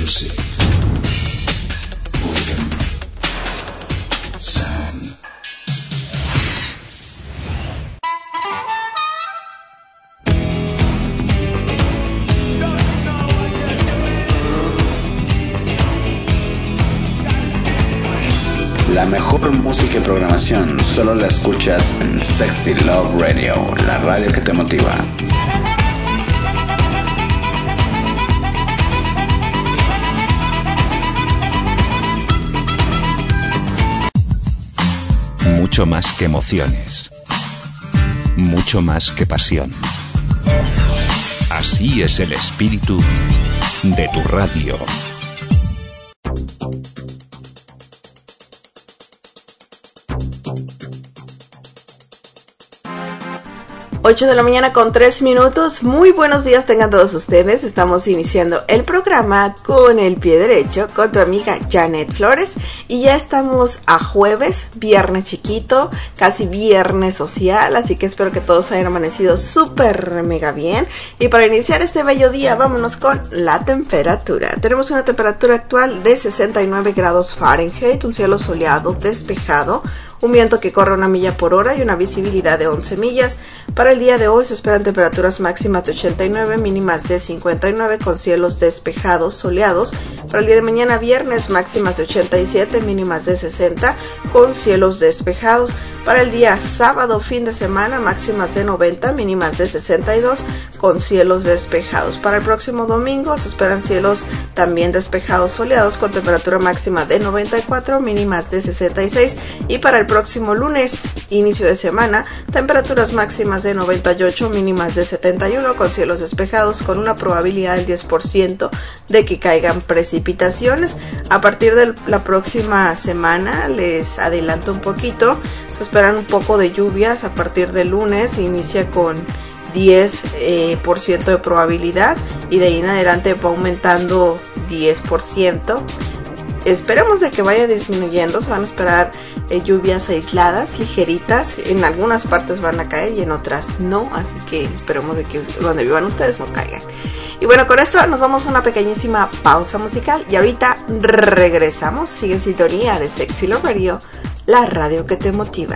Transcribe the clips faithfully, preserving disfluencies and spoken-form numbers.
Music. Rhythm. Sound. La mejor música y programación solo la escuchas en Sexy Love Radio, la radio que te motiva. Mucho más que emociones, mucho más que pasión. Así es el espíritu de tu radio. ocho de la mañana con tres minutos. Muy buenos días tengan todos ustedes. Estamos iniciando el programa con el pie derecho con tu amiga Janet Flores. Y ya estamos a jueves, viernes chiquito, casi viernes social. Así que espero que todos hayan amanecido súper mega bien. Y para iniciar este bello día, vámonos con la temperatura. Tenemos una temperatura actual de sesenta y nueve grados Fahrenheit, un cielo soleado, despejado, un viento que corre una milla por hora y una visibilidad de once millas. Para el día de hoy se esperan temperaturas máximas de ochenta y nueve, mínimas de cincuenta y nueve, con cielos despejados, soleados. Para el día de mañana viernes, máximas de ochenta y siete, mínimas de sesenta, con cielos despejados. Para el día sábado, fin de semana, máximas de noventa, mínimas de sesenta y dos, con cielos despejados. Para el próximo domingo se esperan cielos también despejados, soleados, con temperatura máxima de noventa y cuatro, mínimas de sesenta y seis. Y para el próximo lunes, inicio de semana, temperaturas máximas de noventa y ocho, mínimas de setenta y uno, con cielos despejados, con una probabilidad del diez por ciento de que caigan precipitaciones. A partir de la próxima semana, les adelanto un poquito, se esperan un poco de lluvias. A partir del lunes inicia con diez por ciento de probabilidad y de ahí en adelante va aumentando diez por ciento. Esperemos de que vaya disminuyendo. Se van a esperar eh, lluvias aisladas, ligeritas. En algunas partes van a caer y en otras no. Así que esperemos de que donde vivan ustedes no caigan. Y bueno, con esto nos vamos a una pequeñísima pausa musical. Y ahorita regresamos. Sigue en sintonía de Sexy Love Radio, la radio que te motiva.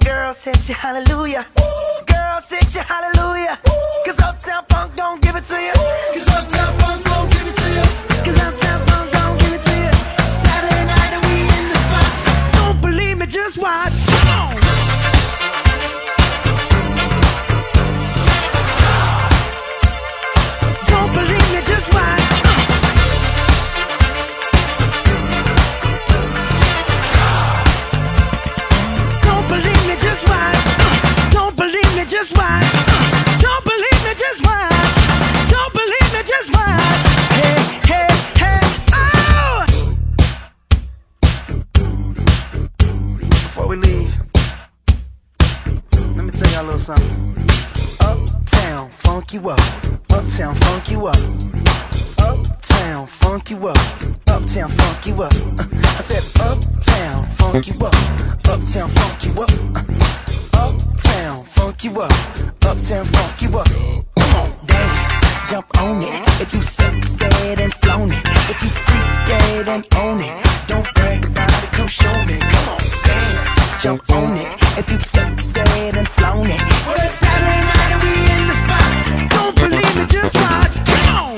Girl, set you hallelujah. Girl, set you hallelujah. Cause Uptown Funk don't give it to you. Cause Uptown Funk don't give it to you. Cause Uptown Funk don't give it to you. Saturday night and we in the spot. Don't believe me, just watch. Don't believe me, just watch. Just watch. Don't believe me, just watch. Don't believe me, just watch. Don't believe me, just watch. Hey, hey, hey, oh! Before we leave, let me tell y'all a little something. Uptown, funk you up. Uptown, funk you up. Uptown, funk you up. Uptown, funk you up. Uh, I said uptown, funk you up. Uptown, funk you up. Uh, uptown, funk you up. Uptown, funk you up. Come on, dance, jump on it. If you sexed and flown it, if you freaked dead and own it, don't brag about it, come show me. Come on, dance, jump on it. If you sexed and flown it, well, it's Saturday night and we in the spot. Don't believe me, just watch. Come on.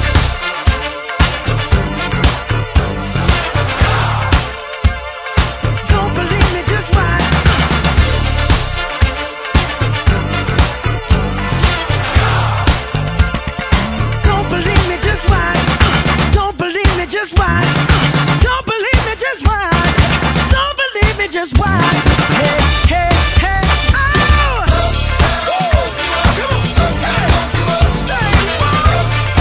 Just watch. Don't believe me, just watch. Don't believe me, just watch. Hey, hey, hey, oh! Come on, hey, say what?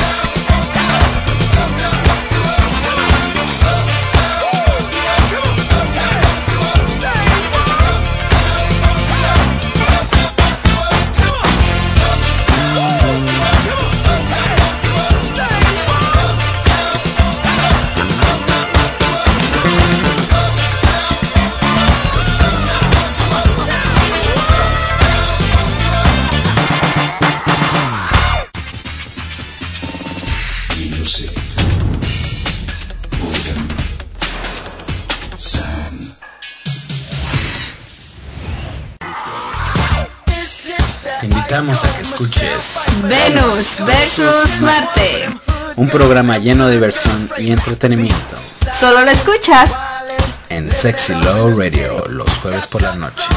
Te invitamos a que escuches Venus versus Marte, un programa lleno de diversión y entretenimiento. Solo lo escuchas en Sexy Love Radio los jueves por la noche.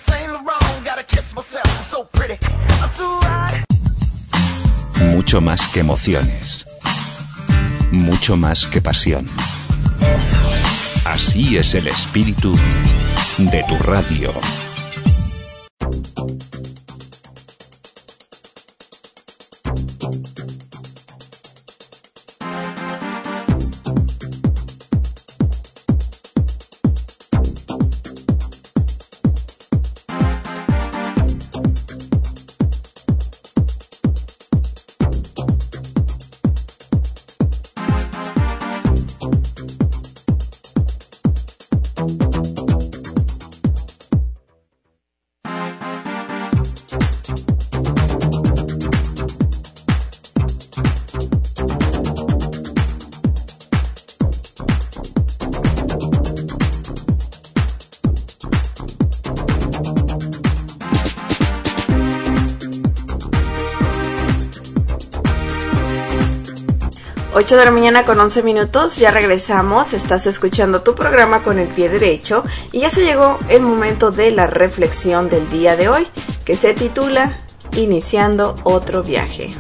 Mucho más que emociones, mucho más que pasión. Así es el espíritu de tu radio. ocho de la mañana con once minutos, ya regresamos, estás escuchando tu programa con el pie derecho y ya se llegó el momento de la reflexión del día de hoy, que se titula Iniciando otro viaje.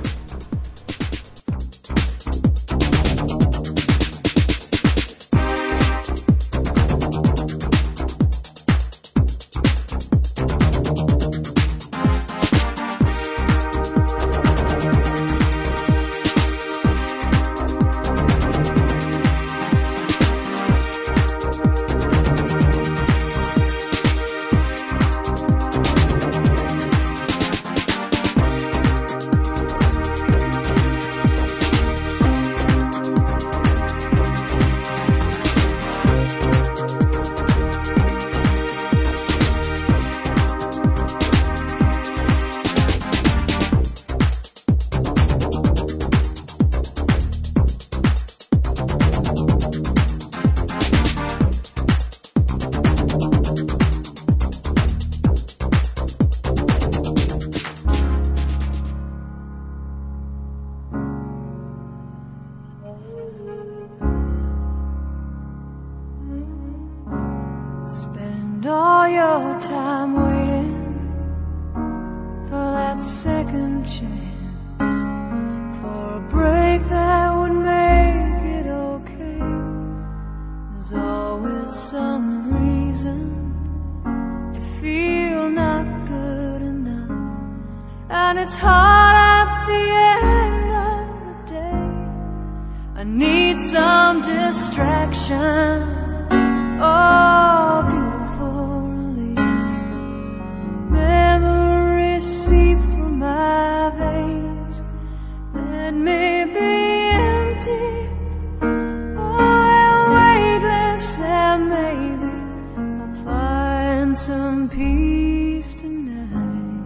Spend all your time waiting for that second chance, for a break that would make it okay. There's always some reason to feel not good enough, and it's hard at the end of the day. I need some distraction, oh, beautiful release. Memories seep from my veins, let me be empty, oh, and weightless, and maybe I'll find some peace tonight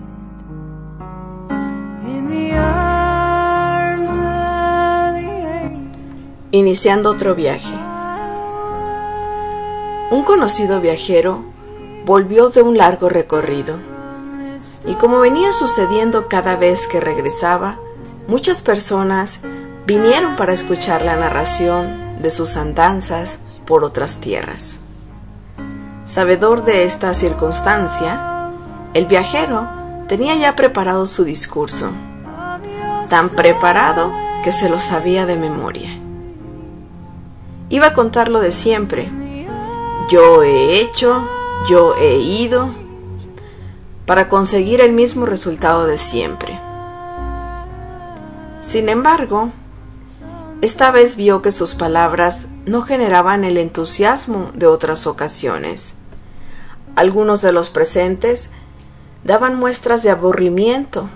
in the arms of the angel. Iniciando otro viaje. Un conocido viajero volvió de un largo recorrido, y como venía sucediendo cada vez que regresaba, muchas personas vinieron para escuchar la narración de sus andanzas por otras tierras. Sabedor de esta circunstancia, el viajero tenía ya preparado su discurso, tan preparado que se lo sabía de memoria. Iba a contar lo de siempre: yo he hecho, yo he ido, para conseguir el mismo resultado de siempre. Sin embargo, esta vez vio que sus palabras no generaban el entusiasmo de otras ocasiones. Algunos de los presentes daban muestras de aburrimiento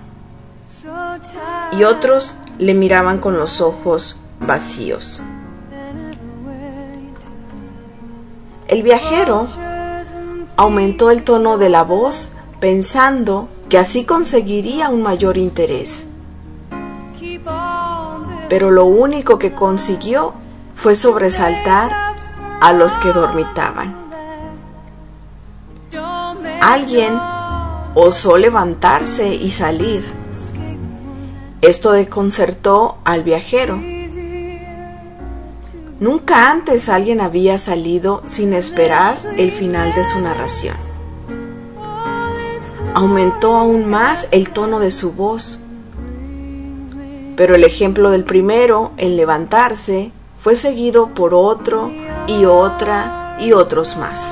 y otros le miraban con los ojos vacíos. El viajero aumentó el tono de la voz pensando que así conseguiría un mayor interés. Pero lo único que consiguió fue sobresaltar a los que dormitaban. Alguien osó levantarse y salir. Esto desconcertó al viajero. Nunca antes alguien había salido sin esperar el final de su narración. Aumentó aún más el tono de su voz, pero el ejemplo del primero en levantarse fue seguido por otro y otra y otros más.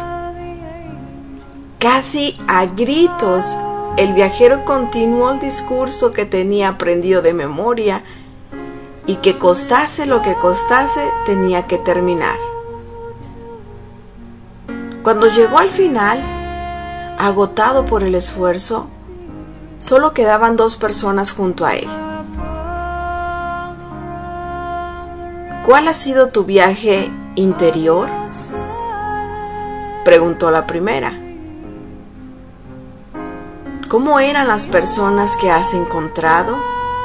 Casi a gritos, el viajero continuó el discurso que tenía aprendido de memoria y que costase lo que costase tenía que terminar. Cuando llegó al final, agotado por el esfuerzo, solo quedaban dos personas junto a él. ¿Cuál ha sido tu viaje interior?, preguntó la primera. ¿Cómo eran las personas que has encontrado?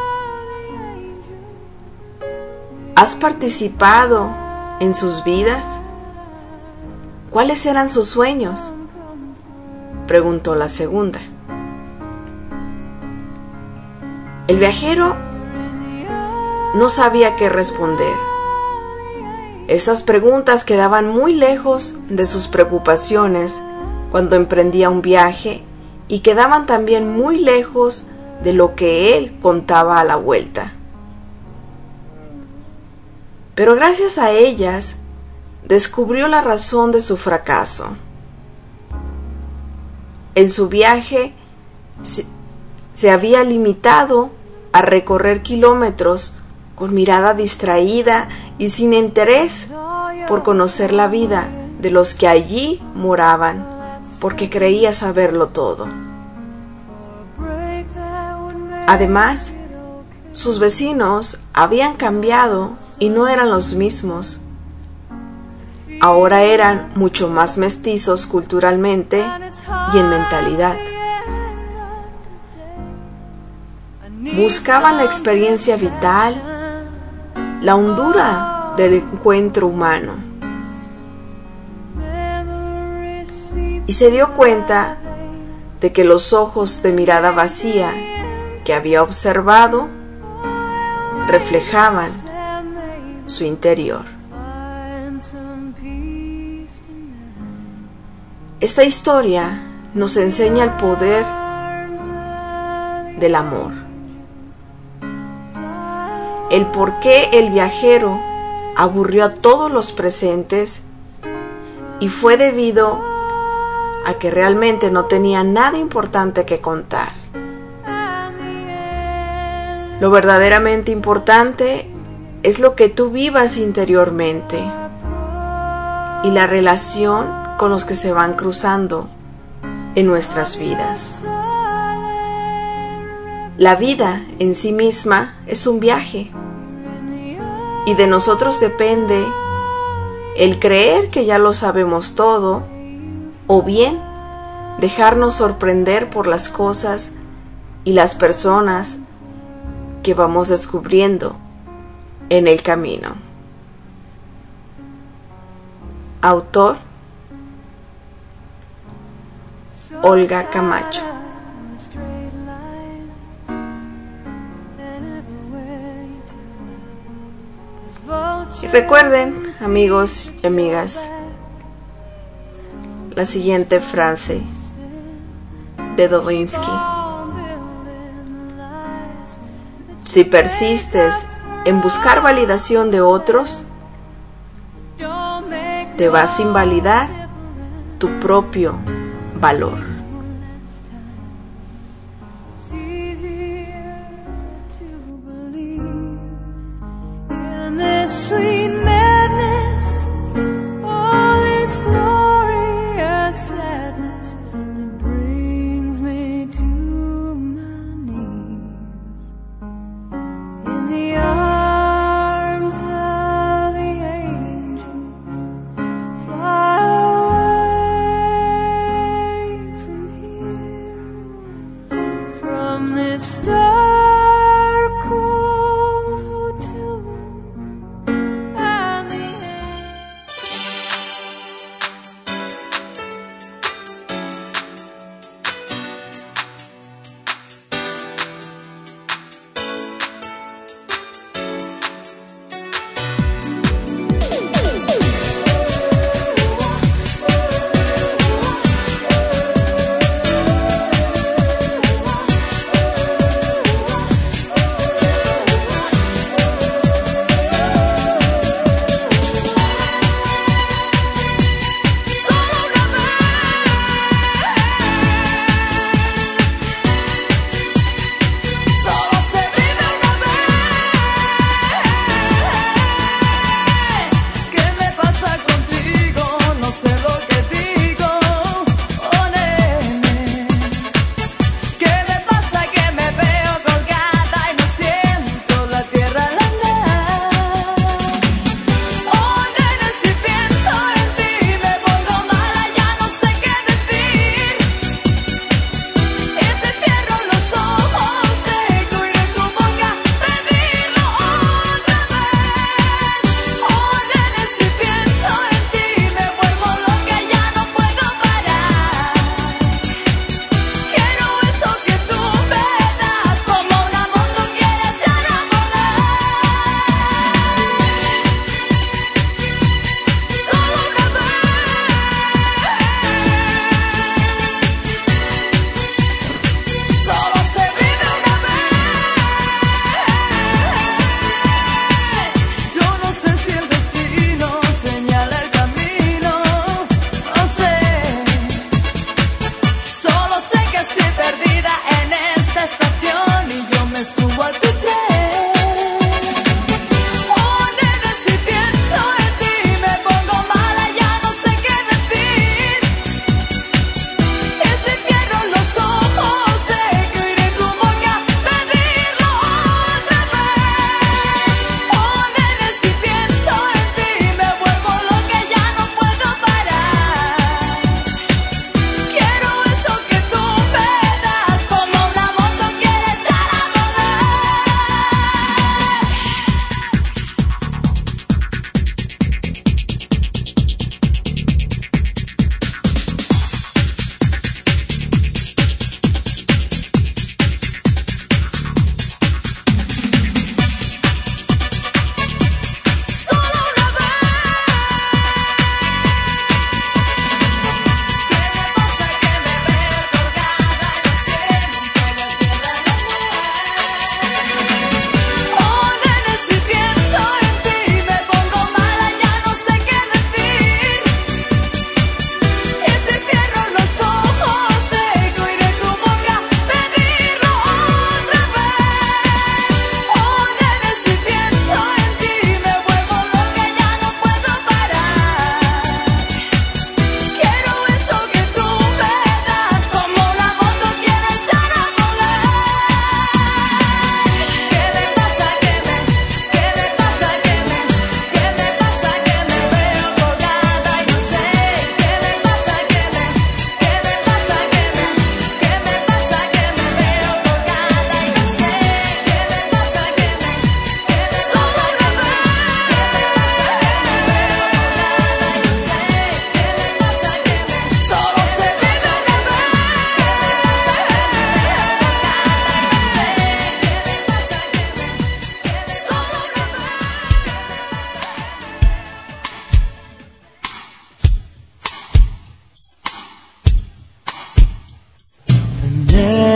¿Has participado en sus vidas? ¿Cuáles eran sus sueños?, preguntó la segunda. El viajero no sabía qué responder. Esas preguntas quedaban muy lejos de sus preocupaciones cuando emprendía un viaje y quedaban también muy lejos de lo que él contaba a la vuelta. Pero gracias a ellas, descubrió la razón de su fracaso. En su viaje se, se había limitado a recorrer kilómetros con mirada distraída y sin interés por conocer la vida de los que allí moraban, porque creía saberlo todo. Además, sus vecinos habían cambiado y no eran los mismos. Ahora eran mucho más mestizos culturalmente y en mentalidad. Buscaban la experiencia vital, la hondura del encuentro humano. Y se dio cuenta de que los ojos de mirada vacía que había observado reflejaban su interior. Esta historia nos enseña el poder del amor. El por qué el viajero aburrió a todos los presentes y fue debido a que realmente no tenía nada importante que contar. Lo verdaderamente importante es lo que tú vivas interiormente y la relación con los que se van cruzando en nuestras vidas. La vida en sí misma es un viaje y de nosotros depende el creer que ya lo sabemos todo o bien dejarnos sorprender por las cosas y las personas que vamos descubriendo en el camino. Autor: Olga Camacho. Y recuerden, amigos y amigas, la siguiente frase de Dodinsky: si persistes en buscar validación de otros, te vas a invalidar tu propio valor. Sweet madness, all this glorious sadness that brings me to my knees in the arms of the angel. Fly away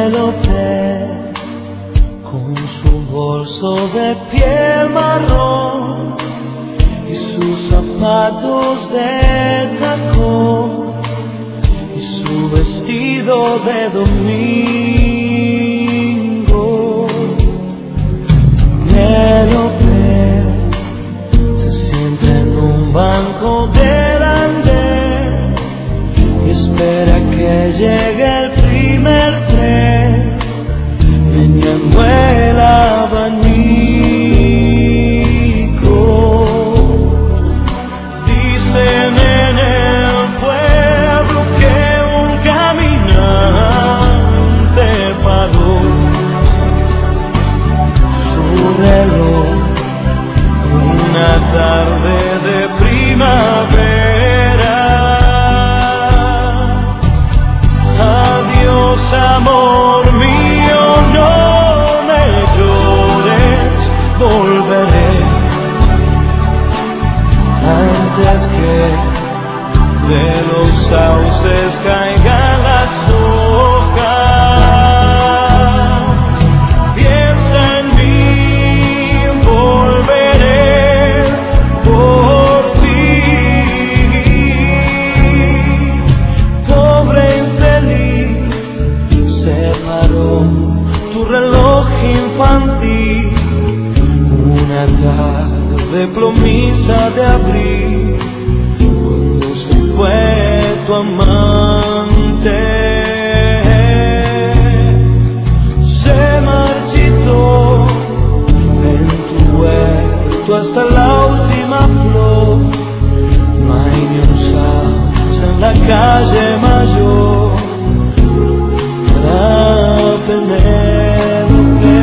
Penélope con su bolso de piel marrón y sus zapatos de tacón y su vestido de domingo. Penélope se sienta en un banco del andén y espera que llegue el primer tren. Meñando el abanico, dicen en el pueblo que un caminante paró su reloj una tarde de primavera. Adiós, amor mío, no me llores, volveré antes que de los sauces caigan las hojas. Piensa en mí, volveré por ti. Pobre infeliz, se paró tu reloj infantil una tarde plomiza de abril, cuando se fue tu amante. Se marchitó en tu huerto hasta la última flor. No hay ni un sauce en la calle mayor para Penélope.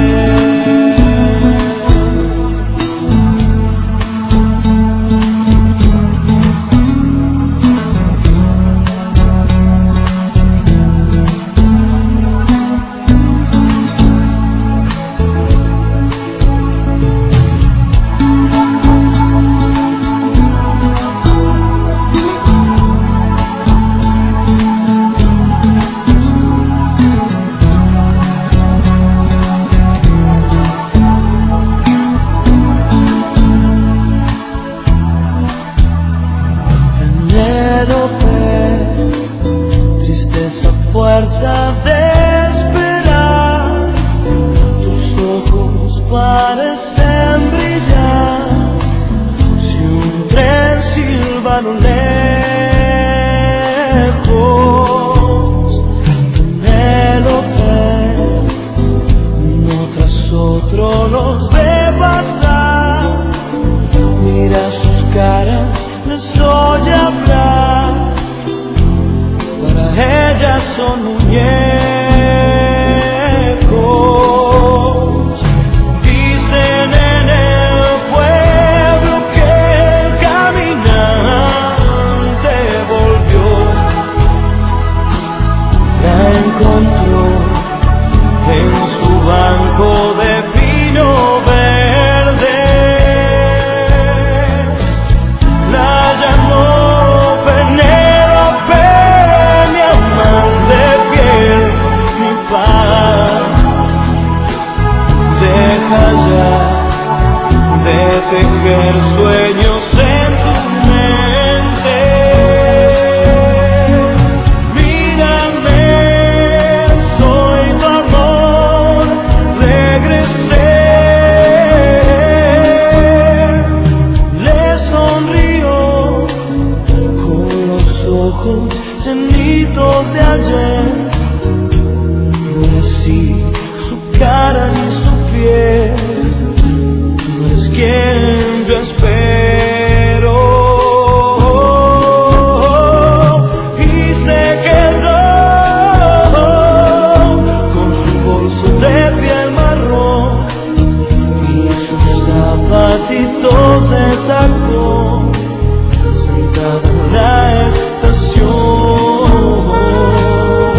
Fuerza de esperar, tus ojos parecen brillar. Si un tren silba a lo lejos, Penélope, uno tras otro los ve pasar. Mira sus caras, les oye hablar. Ellas son muñecos. Dicen en el pueblo que el caminante volvió. La encontró en su banco de pino verde. La llamó Penélope, de piel, mi paz. Deja ya de tejer sueños en tu mente. Mírame, soy tu amor, regresé. Le sonrió con los ojos llenitos de ayer. No es así su cara ni su piel, no es quien yo espero. Y se quedó con su bolso de piel marrón y sus zapatitos de tacón, sentada en la estación.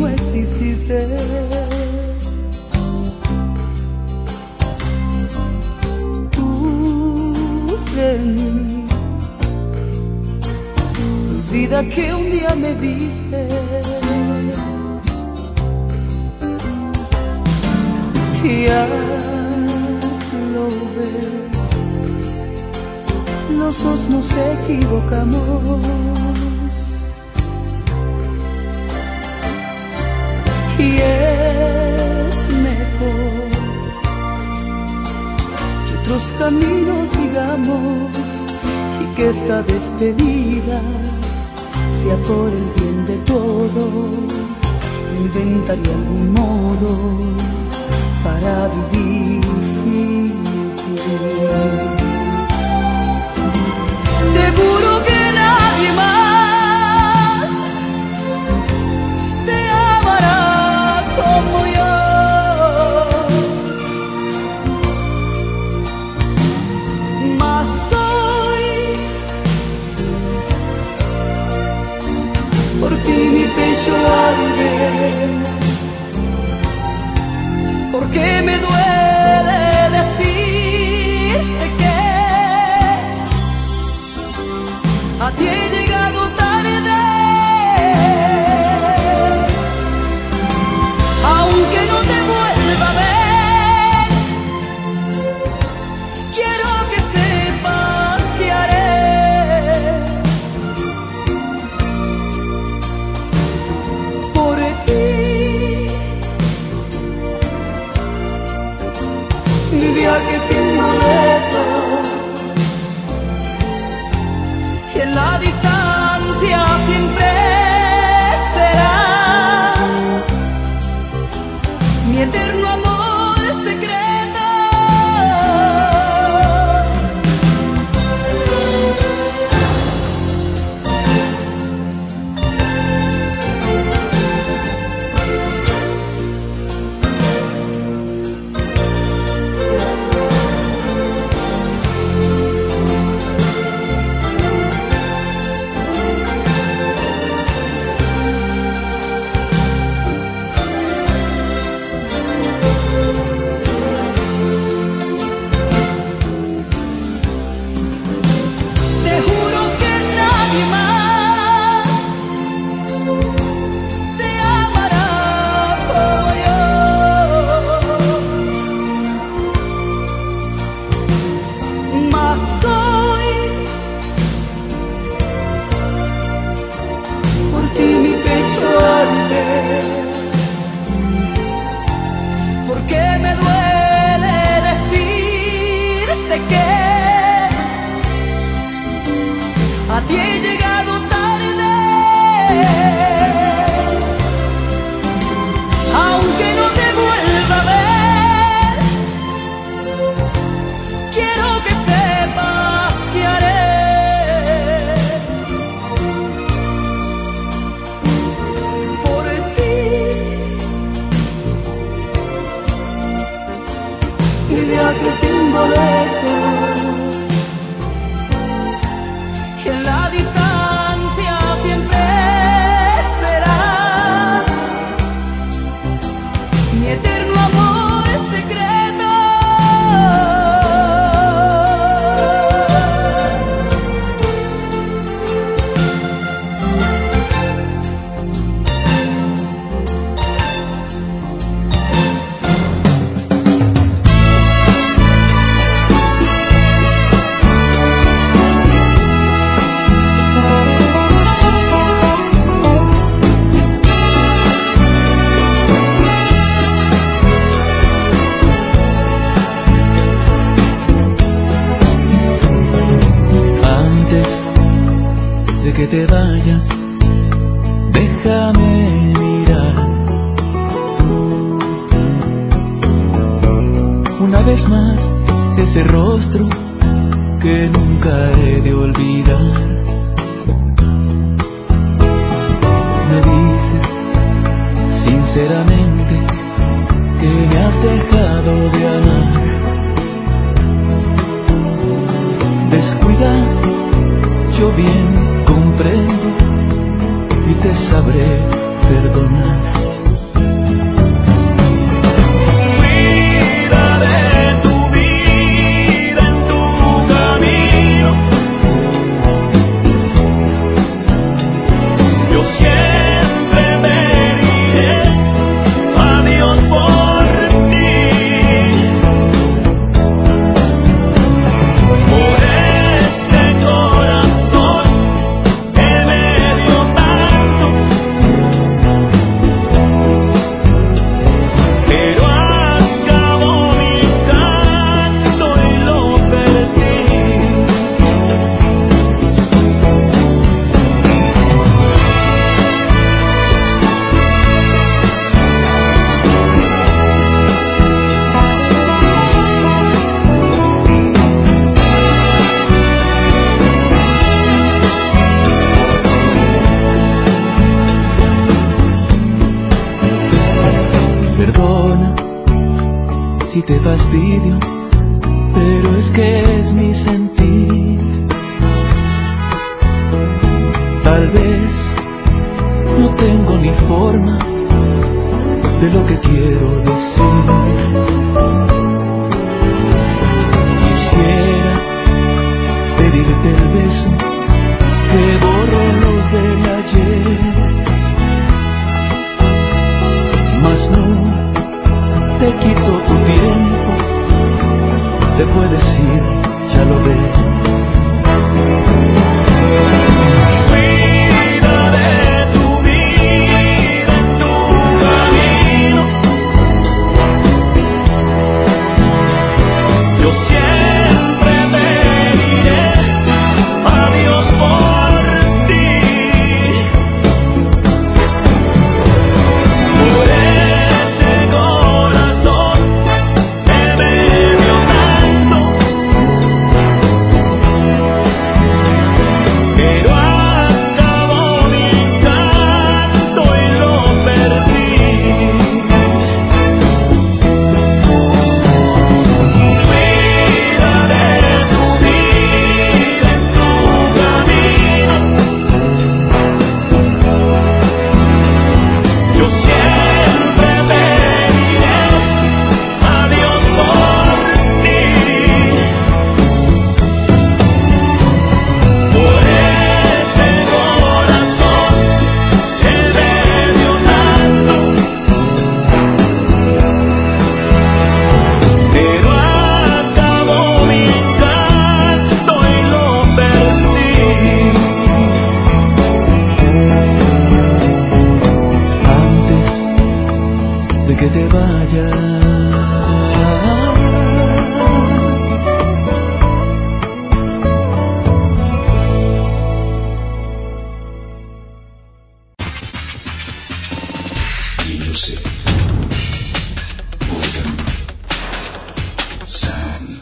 no exististe. Tú de mí, olvida que un día me viste. Ya lo ves, los dos nos equivocamos. Y es mejor que otros caminos sigamos y que esta despedida sea por el bien de todos. Inventaré algún modo para vivir sin ti. Te juro que nadie más te amará como yo. Mas hoy por ti mi pecho arde, porque me duele decirte que a ti he llegado tarde, aunque no te vuelva a ver. Quiero que sepas que haré por ti mi viaje sin boleto, que en la distancia siempre serás mi eterno amor secreto. que te vayas, déjame mirar una vez más ese rostro que nunca he de olvidar. Me dices sinceramente que me has dejado de amar. Descuida, yo bien comprendo y te sabré perdonar. te fastidio, pero es que es mi sentir. Tal vez no tengo ni forma de lo que quiero decir. Quisiera pedirte el beso que borró los del ayer, mas no te quito tu tiempo, te puedes ir, ya lo ves. Cuida de tu vida, tu camino. Yo siempre te diré adiós por ti. Por ese corazón que me dio tanto, pero acabó mi canto y lo perdí. Cuida de tu vida, tu camino. Yo siempre te diré adiós por ti. Por ese corazón que me dio tanto, pero acabó mi canto y lo perdí. Antes de que te vayas, Music. Rhythm. Sound.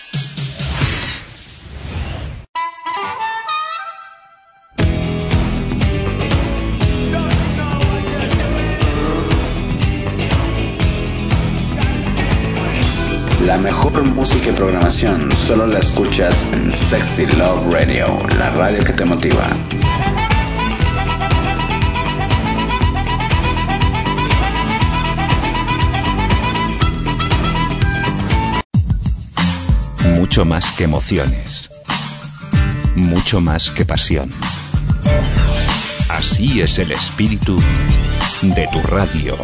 La mejor música y programación solo la escuchas en Sexy Love Radio, la radio que te motiva. Mucho más que emociones. Mucho más que pasión. Así es el espíritu de tu radio.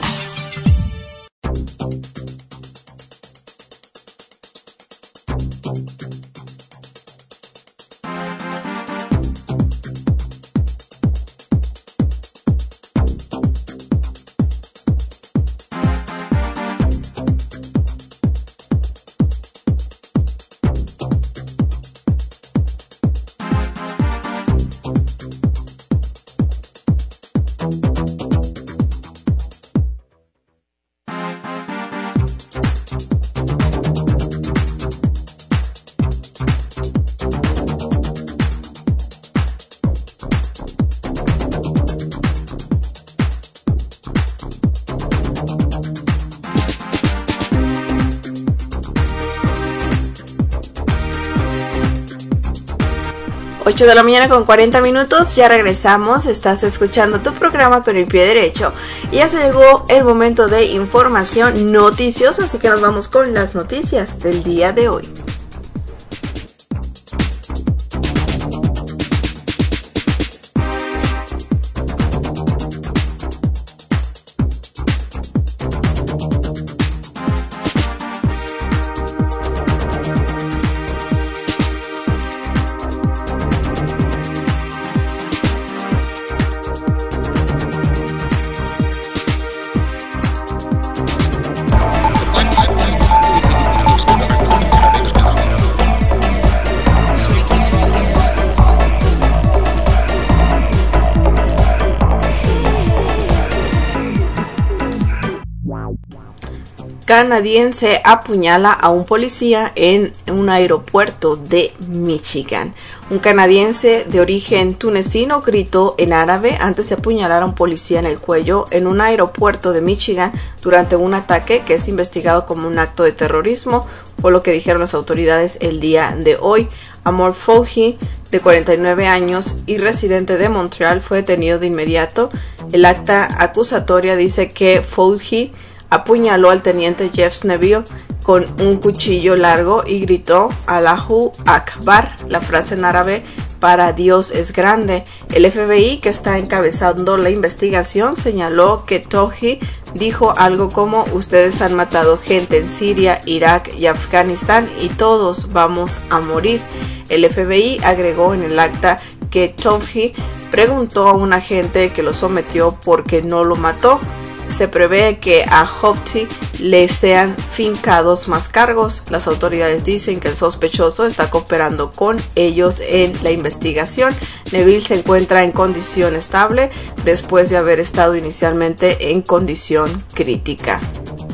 ocho de la mañana con cuarenta minutos, ya regresamos, estás escuchando tu programa con el pie derecho y ya se llegó el momento de información noticiosa, así que nos vamos con las noticias del día de hoy. canadiense apuñala a un policía en un aeropuerto de Michigan. Un canadiense de origen tunecino gritó en árabe antes de apuñalar a un policía en el cuello en un aeropuerto de Michigan durante un ataque que es investigado como un acto de terrorismo, por lo que dijeron las autoridades el día de hoy. Amor Fouhi, de cuarenta y nueve años y residente de Montreal, fue detenido de inmediato. El acta acusatoria dice que Fouhi apuñaló al teniente Jeff Neville con un cuchillo largo y gritó Allahu Akbar, la frase en árabe para Dios es grande. El F B I, que está encabezando la investigación, señaló que Fouhi dijo algo como: ustedes han matado gente en Siria, Irak y Afganistán y todos vamos a morir. El F B I agregó en el acta que Fouhi preguntó a un agente que lo sometió por qué no lo mató. Se prevé que a Fouhi le sean fincados más cargos. Las autoridades dicen que el sospechoso está cooperando con ellos en la investigación. Neville se encuentra en condición estable después de haber estado inicialmente en condición crítica.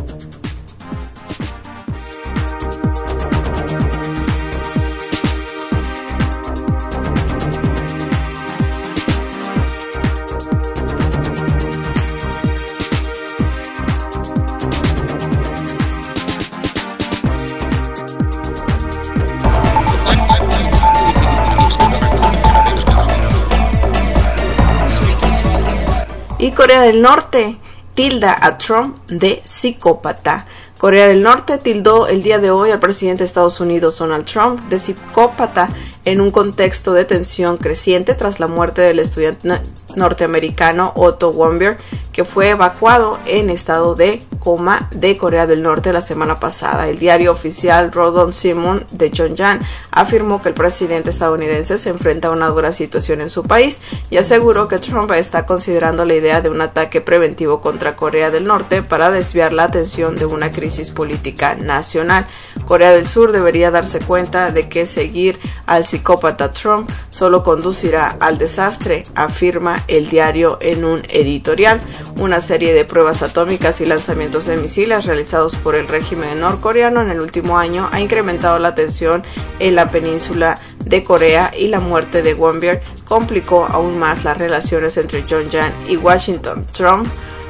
Y Corea del Norte tilda a Trump de psicópata. Corea del Norte tildó el día de hoy al presidente de Estados Unidos, Donald Trump, de psicópata en un contexto de tensión creciente tras la muerte del estudiante norteamericano Otto Warmbier, que fue evacuado en estado de coma de Corea del Norte la semana pasada. El diario oficial Rodon Sinmun de Pyongyang afirmó que el presidente estadounidense se enfrenta a una dura situación en su país y aseguró que Trump está considerando la idea de un ataque preventivo contra Corea del Norte para desviar la atención de una crisis política nacional. Corea del Sur debería darse cuenta de que seguir al psicópata Trump solo conducirá al desastre, afirma el diario en un editorial. Una serie de pruebas atómicas y lanzamientos de misiles realizados por el régimen norcoreano en el último año ha incrementado la tensión en la península de Corea, y la muerte de Warmbier complicó aún más las relaciones entre Pyongyang y Washington. Trump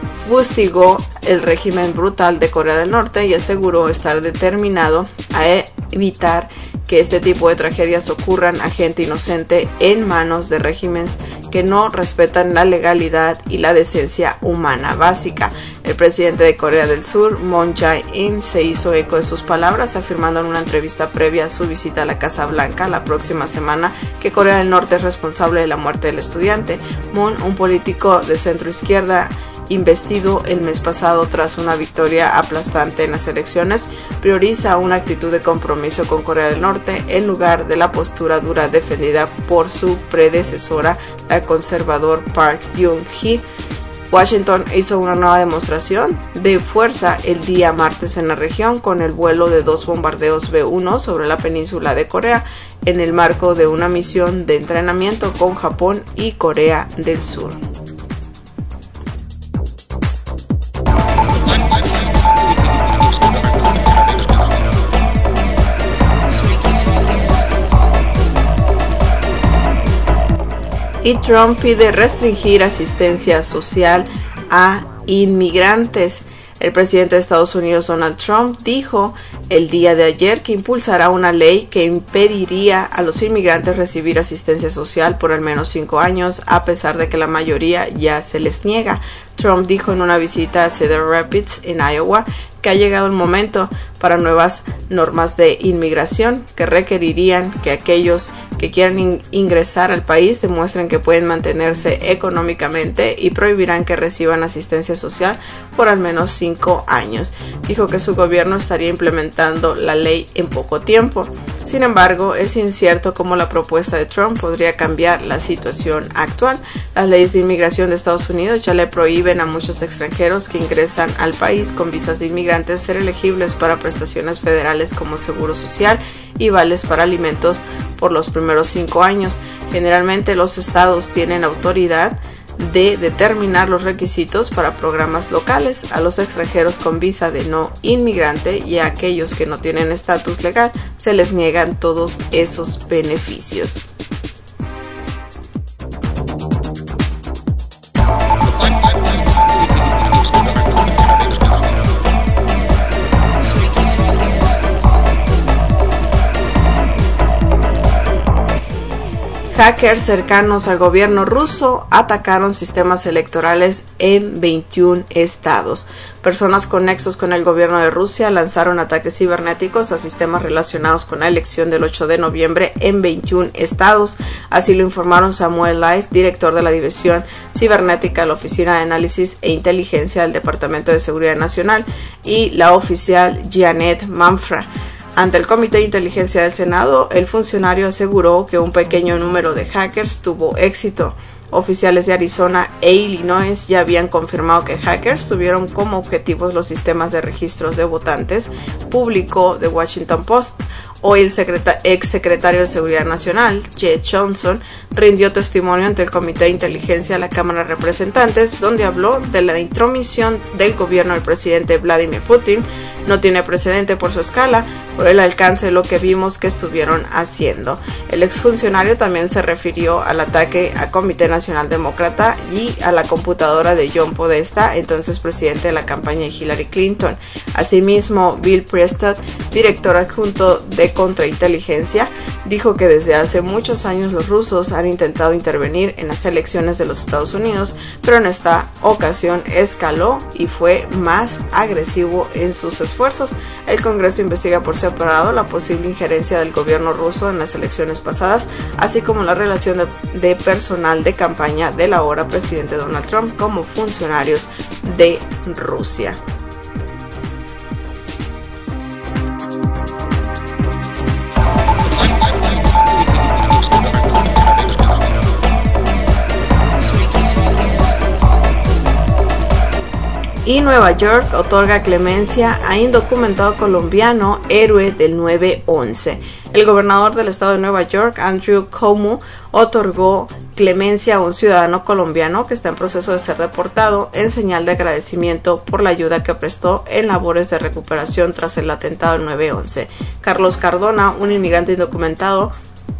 fustigó el régimen brutal de Corea del Norte y aseguró estar determinado a evitar que este tipo de tragedias ocurran a gente inocente en manos de regímenes que no respetan la legalidad y la decencia humana básica. El presidente de Corea del Sur, Moon Jae-in, se hizo eco de sus palabras, afirmando en una entrevista previa a su visita a la Casa Blanca la próxima semana que Corea del Norte es responsable de la muerte del estudiante. Moon, un político de centro izquierda investido el mes pasado tras una victoria aplastante en las elecciones, prioriza una actitud de compromiso con Corea del Norte en lugar de la postura dura defendida por su predecesora, la conservador Park Geun-hye. Washington hizo una nueva demostración de fuerza el día martes en la región con el vuelo de dos bombardeos B uno sobre la península de Corea en el marco de una misión de entrenamiento con Japón y Corea del Sur. Y Trump pide restringir asistencia social a inmigrantes. El presidente de Estados Unidos, Donald Trump, dijo el día de ayer que impulsará una ley que impediría a los inmigrantes recibir asistencia social por al menos cinco años, a pesar de que la mayoría ya se les niega. Trump dijo en una visita a Cedar Rapids, en Iowa, que ha llegado el momento para nuevas normas de inmigración que requerirían que aquellos que quieran in- ingresar al país demuestren que pueden mantenerse económicamente y prohibirán que reciban asistencia social por al menos cinco años. Dijo que su gobierno estaría implementando la ley en poco tiempo. Sin embargo, es incierto cómo la propuesta de Trump podría cambiar la situación actual. Las leyes de inmigración de Estados Unidos ya le prohíben a muchos extranjeros que ingresan al país con visas de inmigrantes ser elegibles para prestaciones federales como seguro social y vales para alimentos por los primeros cinco años. Generalmente los estados tienen autoridad de determinar los requisitos para programas locales. A los extranjeros con visa de no inmigrante y a aquellos que no tienen estatus legal se les niegan todos esos beneficios. Hackers cercanos al gobierno ruso atacaron sistemas electorales en veintiún estados. Personas con nexos con el gobierno de Rusia lanzaron ataques cibernéticos a sistemas relacionados con la elección del ocho de noviembre en veintiún estados. Así lo informaron Samuel Lais, director de la División Cibernética de la Oficina de Análisis e Inteligencia del Departamento de Seguridad Nacional, y la oficial Janet Manfra. Ante el Comité de Inteligencia del Senado, el funcionario aseguró que un pequeño número de hackers tuvo éxito. Oficiales de Arizona e Illinois ya habían confirmado que hackers tuvieron como objetivos los sistemas de registros de votantes, publicó The Washington Post. Hoy el ex secretario de Seguridad Nacional, Jed Johnson, rindió testimonio ante el Comité de Inteligencia de la Cámara de Representantes, donde habló de la intromisión del gobierno del presidente Vladimir Putin. No tiene precedente por su escala, por el alcance de lo que vimos que estuvieron haciendo. El exfuncionario también se refirió al ataque al Comité Nacional Demócrata y a la computadora de John Podesta, entonces presidente de la campaña de Hillary Clinton. Asimismo, Bill Preston, director adjunto de Contrainteligencia, dijo que desde hace muchos años los rusos han intentado intervenir en las elecciones de los Estados Unidos, pero en esta ocasión escaló y fue más agresivo en sus esfuerzos. El Congreso investiga por separado la posible injerencia del gobierno ruso en las elecciones pasadas, así como la relación de, de personal de campaña del ahora presidente Donald Trump como funcionarios de Rusia. Y Nueva York otorga clemencia a indocumentado colombiano héroe del nueve once. El gobernador del estado de Nueva York, Andrew Cuomo, otorgó clemencia a un ciudadano colombiano que está en proceso de ser deportado en señal de agradecimiento por la ayuda que prestó en labores de recuperación tras el atentado del nueve once. Carlos Cardona, un inmigrante indocumentado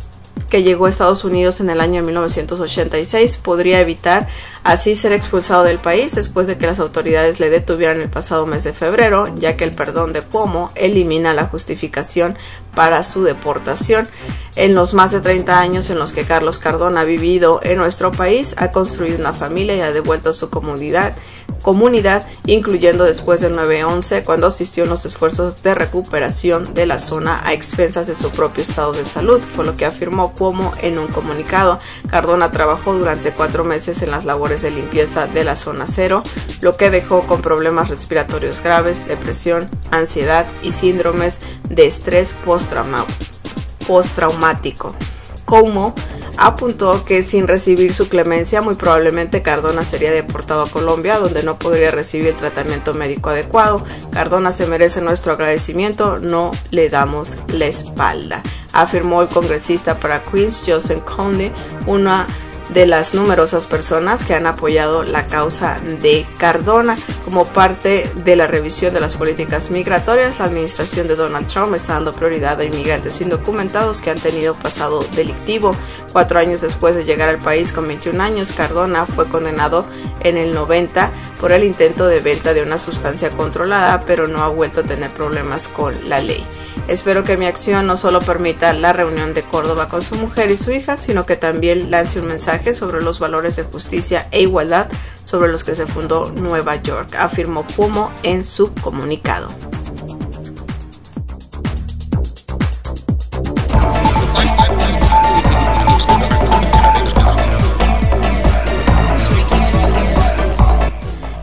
que llegó a Estados Unidos en el año mil novecientos ochenta y seis, podría evitar así ser expulsado del país después de que las autoridades le detuvieran el pasado mes de febrero, ya que el perdón de Cuomo elimina la justificación para su deportación. En los más de treinta años en los que Carlos Cardona ha vivido en nuestro país, ha construido una familia y ha devuelto a su comunidad, comunidad, incluyendo después del nueve once, cuando asistió en los esfuerzos de recuperación de la zona a expensas de su propio estado de salud, fue lo que afirmó Cuomo en un comunicado. Cardona trabajó durante cuatro meses en las labores de limpieza de la zona cero, lo que dejó con problemas respiratorios graves, depresión, ansiedad y síndromes de estrés postrauma- postraumático. Cuomo apuntó que sin recibir su clemencia, muy probablemente Cardona sería deportado a Colombia, donde no podría recibir el tratamiento médico adecuado. Cardona se merece nuestro agradecimiento, no le damos la espalda, afirmó el congresista para Queens, Joseph Conde, una de las numerosas personas que han apoyado la causa de Cardona. Como parte de la revisión de las políticas migratorias, la administración de Donald Trump está dando prioridad a inmigrantes indocumentados que han tenido pasado delictivo. Cuatro años después de llegar al país con veintiún años, Cardona fue condenado en el noventa por el intento de venta de una sustancia controlada, pero no ha vuelto a tener problemas con la ley. Espero que mi acción no solo permita la reunión de Córdoba con su mujer y su hija, sino que también lance un mensaje sobre los valores de justicia e igualdad sobre los que se fundó Nueva York, afirmó Cuomo en su comunicado.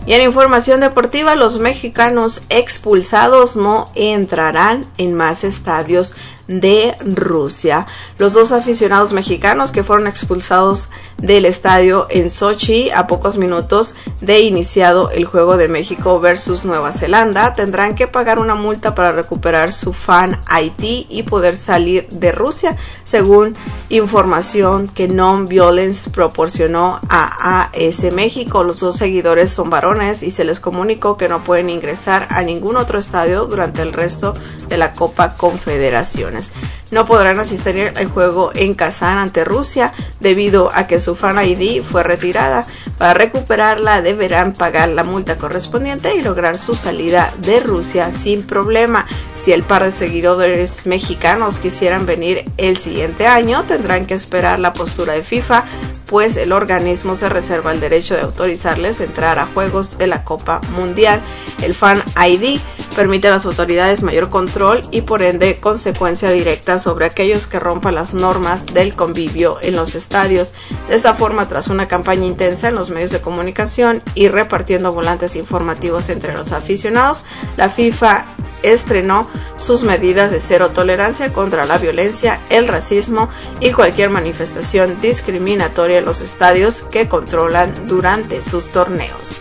Y en información deportiva, los mexicanos expulsados no entrarán en más estadios de Rusia. Los dos aficionados mexicanos que fueron expulsados del estadio en Sochi a pocos minutos de iniciado el juego de México versus Nueva Zelanda tendrán que pagar una multa para recuperar su fan I D y poder salir de Rusia, según información que Non-Violence proporcionó a A S México. Los dos seguidores son varones y se les comunicó que no pueden ingresar a ningún otro estadio durante el resto de la Copa Confederaciones. No podrán asistir al juego en Kazán ante Rusia debido a que su fan I D fue retirada. Para recuperarla deberán pagar la multa correspondiente y lograr su salida de Rusia sin problema. Si el par de seguidores mexicanos quisieran venir el siguiente año, tendrán que esperar la postura de FIFA, pues el organismo se reserva el derecho de autorizarles entrar a juegos de la Copa Mundial. El fan I D permite a las autoridades mayor control y por ende consecuencia directa sobre aquellos que rompan las normas del convivio en los estadios. De esta forma, tras una campaña intensa en los medios de comunicación y repartiendo volantes informativos entre los aficionados, la FIFA estrenó sus medidas de cero tolerancia contra la violencia, el racismo y cualquier manifestación discriminatoria en los estadios que controlan durante sus torneos.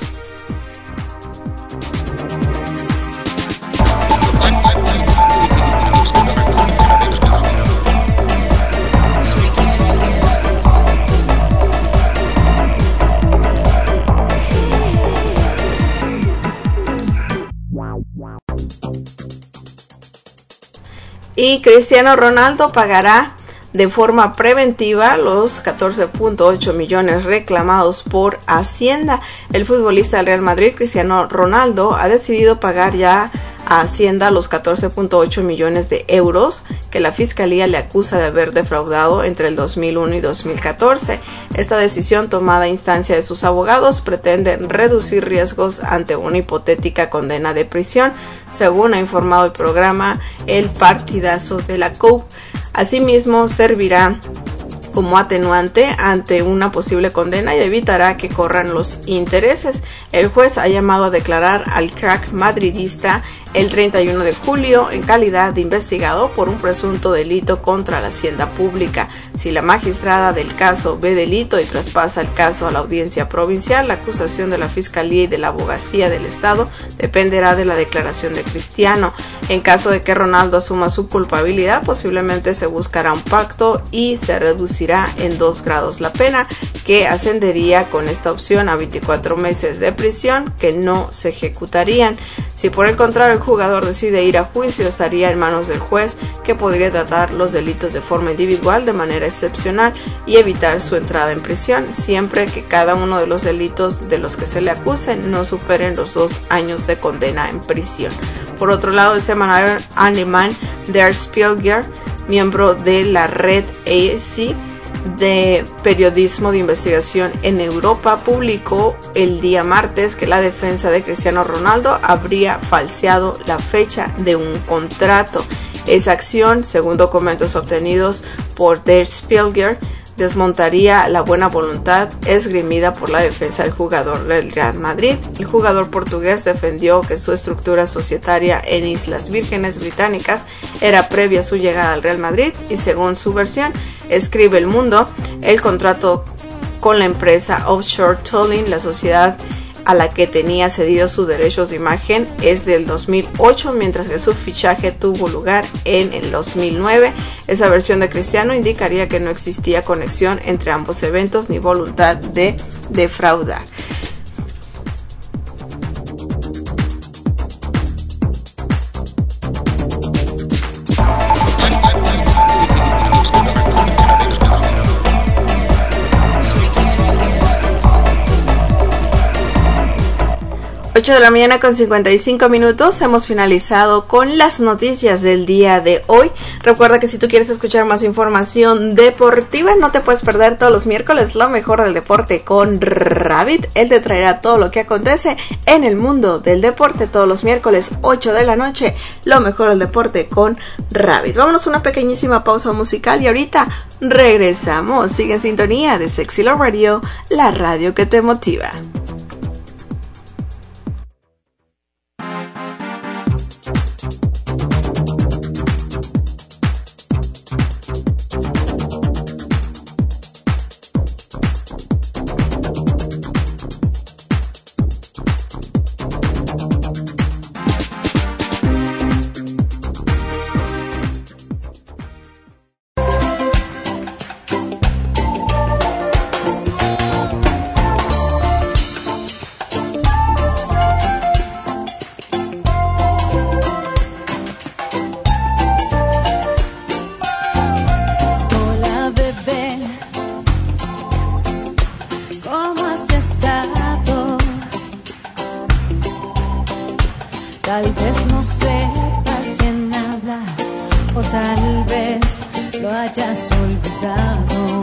Y Cristiano Ronaldo pagará de forma preventiva los catorce punto ocho millones reclamados por Hacienda. El futbolista del Real Madrid, Cristiano Ronaldo, ha decidido pagar ya a Hacienda los catorce punto ocho millones de euros que la Fiscalía le acusa de haber defraudado entre el dos mil uno y dos mil catorce. Esta decisión, tomada a instancia de sus abogados, pretende reducir riesgos ante una hipotética condena de prisión, según ha informado el programa El Partidazo de la COPE. Asimismo, servirá como atenuante ante una posible condena y evitará que corran los intereses. El juez ha llamado a declarar al crack madridista el treinta y uno de julio en calidad de investigado por un presunto delito contra la hacienda pública. Si la magistrada del caso ve delito y traspasa el caso a la audiencia provincial, la acusación de la Fiscalía y de la Abogacía del Estado dependerá de la declaración de Cristiano. En caso de que Ronaldo asuma su culpabilidad, posiblemente se buscará un pacto y se reducirá en dos grados la pena, que ascendería con esta opción a veinticuatro meses de prisión que no se ejecutarían. Si por el contrario el jugador decide ir a juicio, estaría en manos del juez, que podría tratar los delitos de forma individual de manera excepcional y evitar su entrada en prisión, siempre que cada uno de los delitos de los que se le acusen no superen los dos años de condena en prisión. Por otro lado, el semanario alemán Der Spiegel, miembro de la red A S I de periodismo de investigación en Europa, publicó el día martes que la defensa de Cristiano Ronaldo habría falseado la fecha de un contrato. Esa acción, según documentos obtenidos por Der Spiegel, desmontaría la buena voluntad esgrimida por la defensa del jugador del Real Madrid. El jugador portugués defendió que su estructura societaria en Islas Vírgenes Británicas era previa a su llegada al Real Madrid y, según su versión, escribe El Mundo, el contrato con la empresa Offshore Tolling, la sociedad a la que tenía cedidos sus derechos de imagen, es del dos mil ocho, mientras que su fichaje tuvo lugar en el dos mil nueve. Esa versión de Cristiano indicaría que no existía conexión entre ambos eventos ni voluntad de defraudar. ocho de la mañana con cincuenta y cinco minutos, hemos finalizado con las noticias del día de hoy. Recuerda que si tú quieres escuchar más información deportiva, no te puedes perder todos los miércoles lo mejor del deporte con Rabbit. Él te traerá todo lo que acontece en el mundo del deporte todos los miércoles ocho de la noche, lo mejor del deporte con Rabbit. Vámonos a una pequeñísima pausa musical y ahorita regresamos. Sigue en sintonía de Sexy Love Radio, la radio que te motiva. Tal vez no sepas quién habla, o tal vez lo hayas olvidado.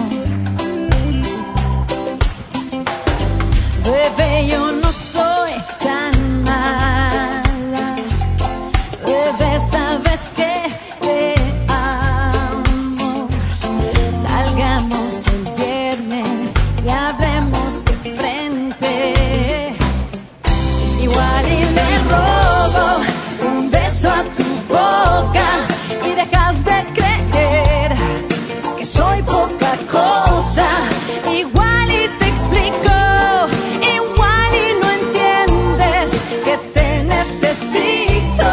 Bebé, yo no soy tan mala. Bebé, sabes que te amo. Salgamos el viernes y hablemos de frente. Igual y le robo un beso a tu boca y dejas de creer que soy poca cosa. Igual y te explico, igual y no entiendes que te necesito.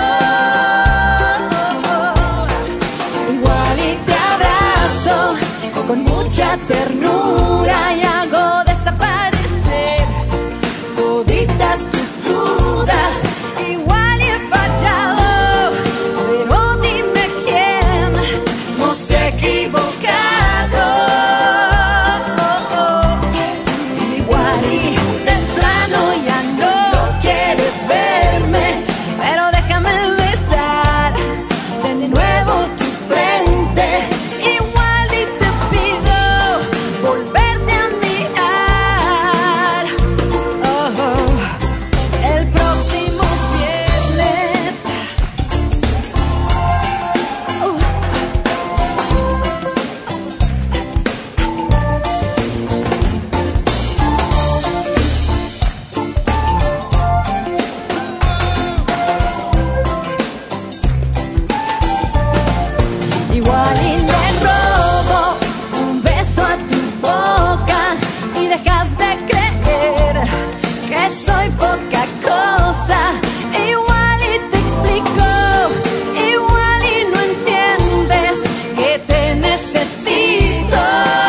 Igual y te abrazo con mucha ternura y hago desaparecer toditas tus dudas. Igual y he fallado, pero dime quién no se ha equivocado. Igual y de plano ya no quieres verme, pero déjame besar de nuevo tu frente. Igual y te pido volverte a mirar. Oh, el próximo viernes. Oh. Igual y le robo un beso a tu boca y dejas de creer que soy poca cosa. Igual y te explico, igual y no entiendes que te necesito.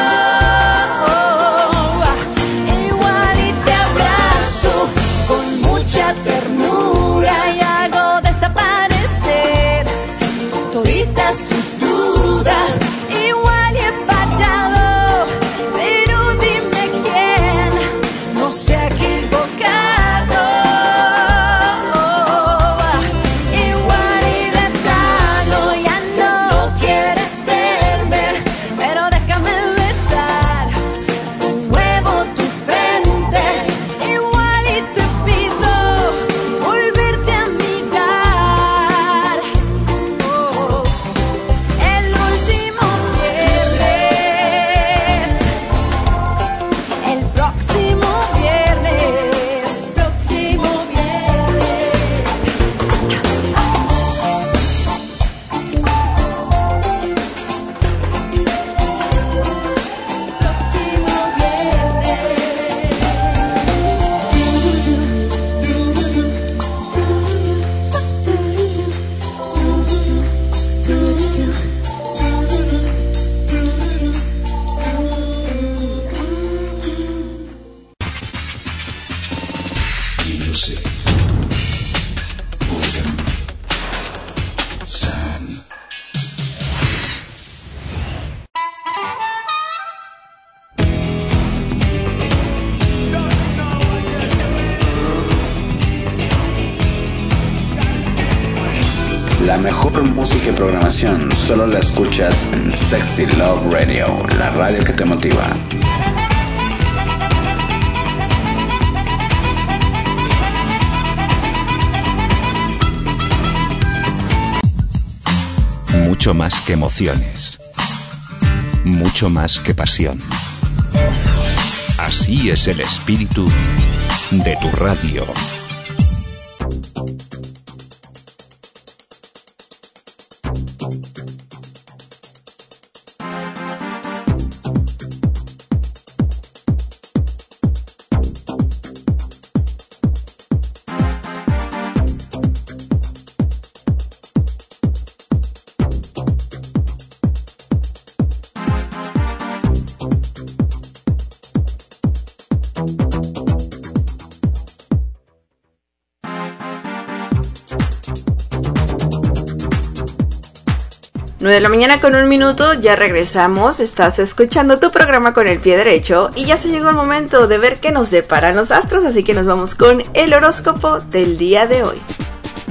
Igual y te abrazo con mucha ternura y hago desaparecer toditas tus dudas. Igual y he fallado, pero dime quién no se ha equivocado. Igual y de plano ya no quieres verme, pero déjame besar de nuevo tu frente. Igual y te pido volverte a mirar. Oh, el último viernes, el próximo viernes, próximo viernes. Music. Organ. Sound. La mejor música y programación solo la escuchas en Sexy Love Radio, la radio que te motiva. Mucho más que emociones. Mucho más que pasión. Así es el espíritu de tu radio. nueve de la mañana con un minuto, ya regresamos. Estás escuchando tu programa Con el Pie Derecho y ya se llegó el momento de ver qué nos deparan los astros, así que nos vamos con el horóscopo del día de hoy.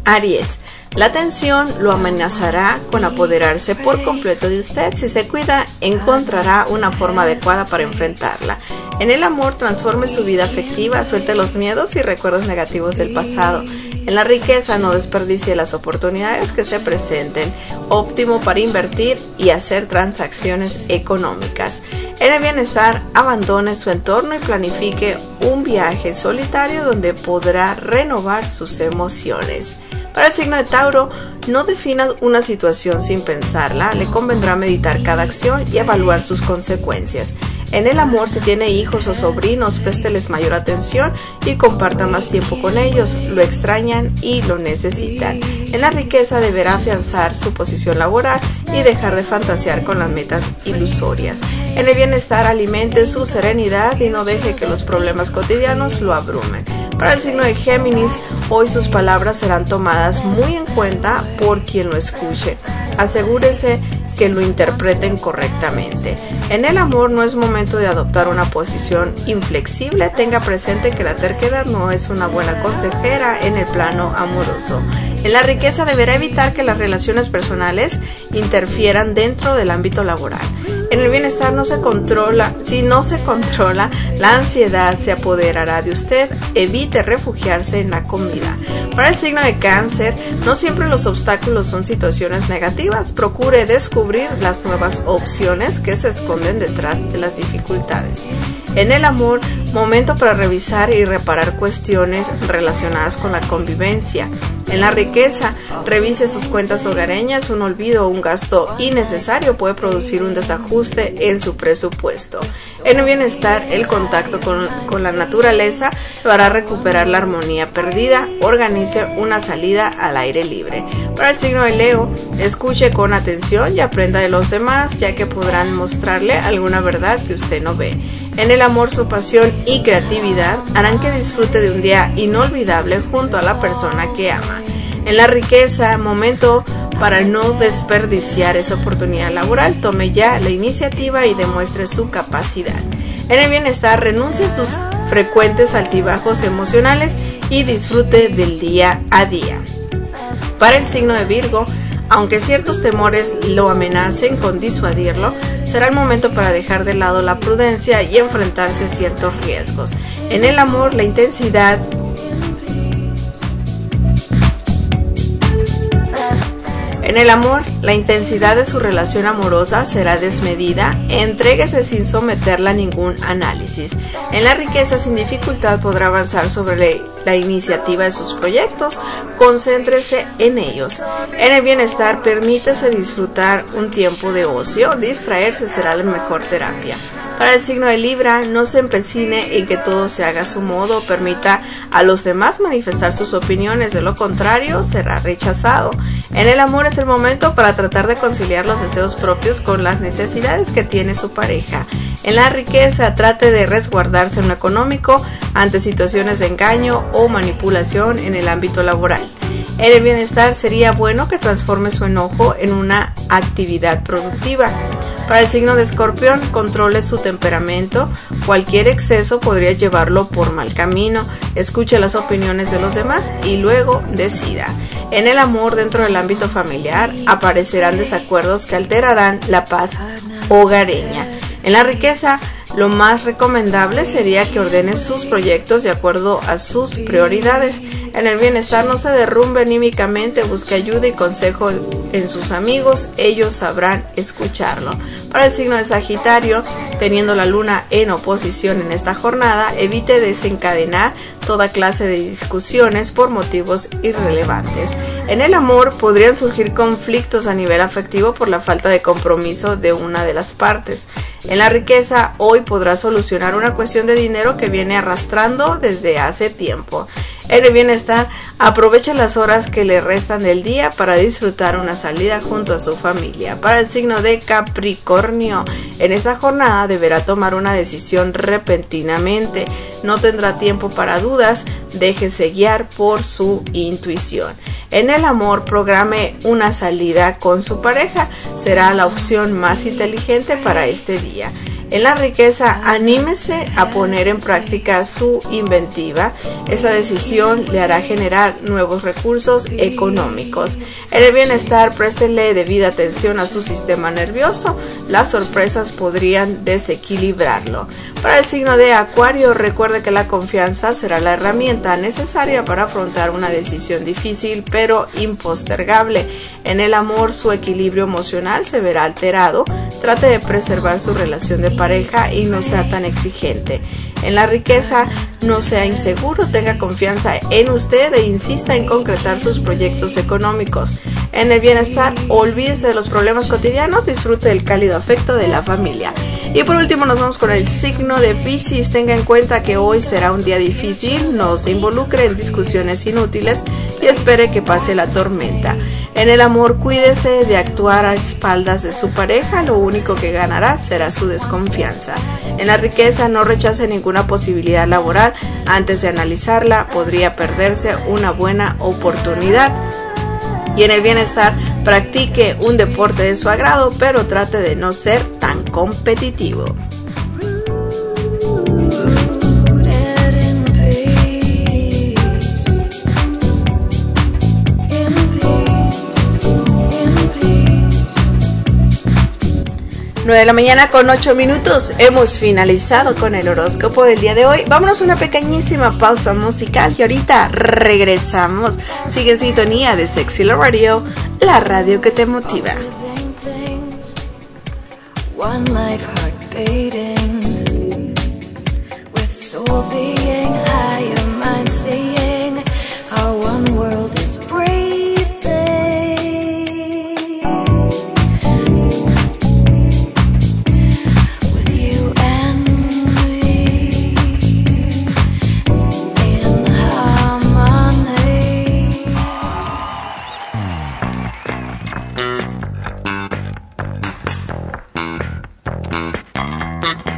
Aries, la tensión lo amenazará con apoderarse por completo de usted. Si se cuida, encontrará una forma adecuada para enfrentarla. En el amor, transforme su vida afectiva, suelte los miedos y recuerdos negativos del pasado. En la riqueza, no desperdicie las oportunidades que se presenten. Óptimo para invertir y hacer transacciones económicas. En el bienestar, abandone su entorno y planifique un viaje solitario donde podrá renovar sus emociones. Para el signo de Tauro, no defina una situación sin pensarla, le convendrá meditar cada acción y evaluar sus consecuencias. En el amor, si tiene hijos o sobrinos, présteles mayor atención y comparta más tiempo con ellos, lo extrañan y lo necesitan. En la riqueza, deberá afianzar su posición laboral y dejar de fantasear con las metas ilusorias. En el bienestar, alimente su serenidad y no deje que los problemas cotidianos lo abrumen. Para el signo de Géminis, hoy sus palabras serán tomadas muy en cuenta por quien lo escuche. Asegúrese que lo interpreten correctamente. En el amor, no es momento de adoptar una posición inflexible. Tenga presente que la terquedad no es una buena consejera en el plano amoroso. En la riqueza, deberá evitar que las relaciones personales interfieran dentro del ámbito laboral. En el bienestar, no se controla, si no se controla, la ansiedad se apoderará de usted. Evite refugiarse en la comida. Para el signo de Cáncer, no siempre los obstáculos son situaciones negativas. Procure descubrir las nuevas opciones que se esconden detrás de las dificultades. En el amor, momento para revisar y reparar cuestiones relacionadas con la convivencia. En la riqueza, revise sus cuentas hogareñas. Un olvido o un gasto innecesario puede producir un desajuste en su presupuesto. En el bienestar, el contacto con, con la naturaleza lo hará recuperar la armonía perdida. Organice una salida al aire libre. Para el signo de Leo, escuche con atención y aprenda de los demás, ya que podrán mostrarle alguna verdad que usted no ve. En el amor, su pasión y creatividad harán que disfrute de un día inolvidable junto a la persona que ama. En la riqueza, momento para no desperdiciar esa oportunidad laboral. Tome ya la iniciativa y demuestre su capacidad. En el bienestar, renuncie a sus frecuentes altibajos emocionales y disfrute del día a día. Para el signo de Virgo, aunque ciertos temores lo amenacen con disuadirlo, será el momento para dejar de lado la prudencia y enfrentarse a ciertos riesgos. En el amor, la intensidad En el amor, la intensidad de su relación amorosa será desmedida. Entréguese sin someterla a ningún análisis. En la riqueza, sin dificultad podrá avanzar sobre la iniciativa de sus proyectos. Concéntrese en ellos. En el bienestar, permítase disfrutar un tiempo de ocio. Distraerse será la mejor terapia. Para el signo de Libra, no se empecine en que todo se haga a su modo. Permita a los demás manifestar sus opiniones, de lo contrario será rechazado. En el amor, es el momento para tratar de conciliar los deseos propios con las necesidades que tiene su pareja. En la riqueza, trate de resguardarse en lo económico ante situaciones de engaño o manipulación en el ámbito laboral. En el bienestar, sería bueno que transforme su enojo en una actividad productiva. Para el signo de Escorpión, controle su temperamento. Cualquier exceso podría llevarlo por mal camino. Escuche las opiniones de los demás y luego decida. En el amor, dentro del ámbito familiar, aparecerán desacuerdos que alterarán la paz hogareña. En la riqueza, lo más recomendable sería que ordene sus proyectos de acuerdo a sus prioridades. En el bienestar, no se derrumbe anímicamente, busque ayuda y consejo en sus amigos, ellos sabrán escucharlo. Para el signo de Sagitario, teniendo la luna en oposición en esta jornada, evite desencadenar toda clase de discusiones por motivos irrelevantes. En el amor, podrían surgir conflictos a nivel afectivo por la falta de compromiso de una de las partes. En la riqueza, hoy podrá solucionar una cuestión de dinero que viene arrastrando desde hace tiempo. En el bienestar, aproveche las horas que le restan del día para disfrutar una salida junto a su familia. Para el signo de Capricornio, en esta jornada deberá tomar una decisión repentinamente. No tendrá tiempo para dudas, déjese guiar por su intuición. En el amor, programe una salida con su pareja, será la opción más inteligente para este día. En la riqueza, anímese a poner en práctica su inventiva. Esa decisión le hará generar nuevos recursos económicos. En el bienestar, préstenle debida atención a su sistema nervioso. Las sorpresas podrían desequilibrarlo. Para el signo de Acuario, recuerde que la confianza será la herramienta necesaria para afrontar una decisión difícil pero impostergable. En el amor, su equilibrio emocional se verá alterado. Trate de preservar su relación de pareja y no sea tan exigente. En la riqueza, no sea inseguro, tenga confianza en usted e insista en concretar sus proyectos económicos. En el bienestar, olvídese de los problemas cotidianos, disfrute del cálido afecto de la familia. Y por último nos vamos con el signo de Piscis. Tenga en cuenta que hoy será un día difícil, no se involucre en discusiones inútiles y espere que pase la tormenta. En el amor, cuídese de actuar a espaldas de su pareja, lo único que ganará será su desconfianza. En la riqueza, no rechace ninguna posibilidad laboral, antes de analizarla podría perderse una buena oportunidad. Y en el bienestar, practique un deporte de su agrado, pero trate de no ser tan competitivo. nueve de la mañana con ocho minutos, hemos finalizado con el horóscopo del día de hoy. Vámonos a una pequeñísima pausa musical y ahorita regresamos. Sigue en sintonía de Sexy Love Radio, la radio que te motiva. One life heart beating, with soul being higher, mind saying, our one world is breathing. Thank you.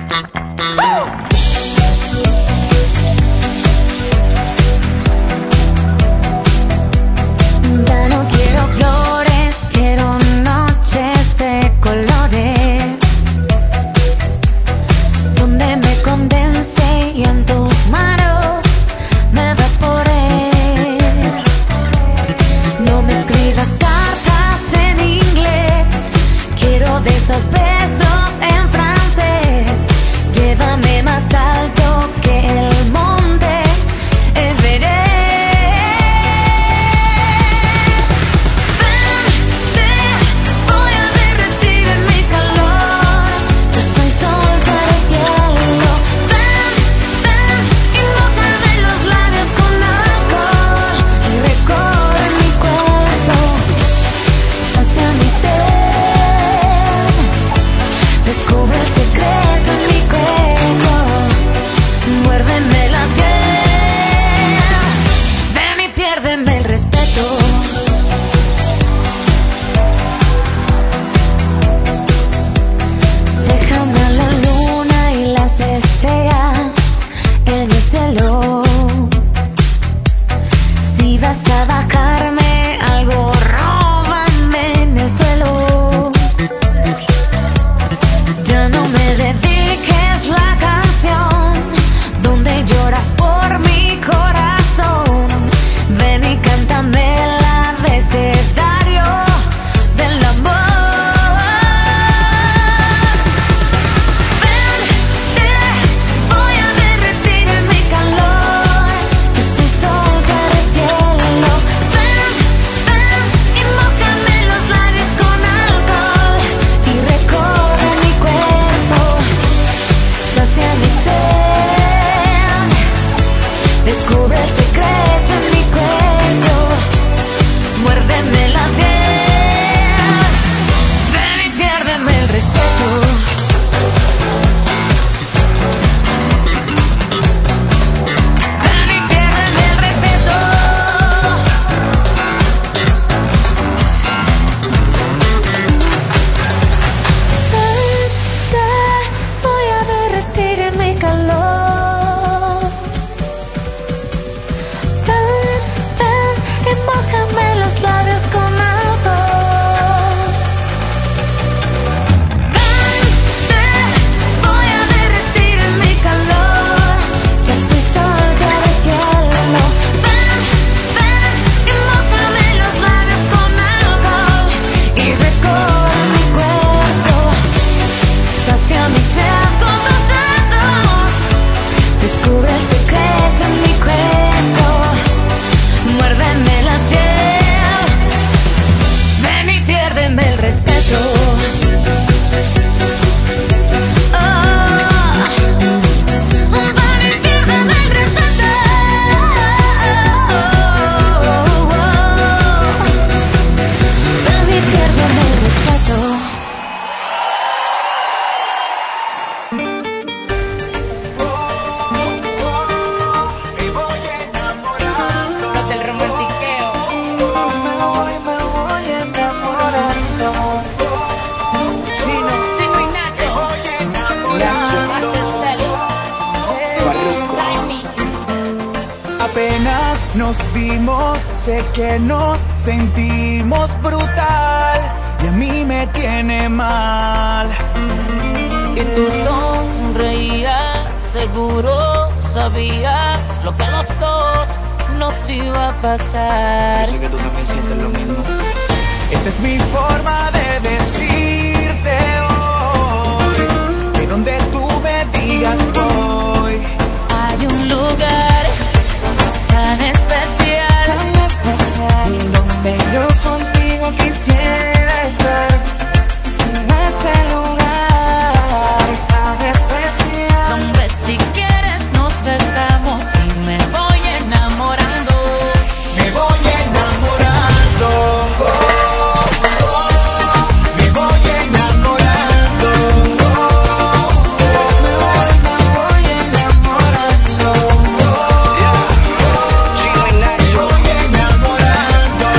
Apenas nos vimos, sé que nos sentimos brutal y a mí me tiene mal. Y tú sonreías, seguro sabías lo que a los dos nos iba a pasar. Yo sé que tú también sientes lo mismo. Esta es mi forma de decirte hoy que donde tú me digas voy. Hay un lugar tan especial, tan especial, donde yo contigo quisiera estar. En ese lugar tan especial, donde si quieres nos besamos y me voy enamorando. Me voy enamorando. Oh, oh, oh. Me voy enamorando. Oh, oh, oh. Me voy, me voy enamorando. Oh, yeah. Chino y Nacho. Me voy enamorando.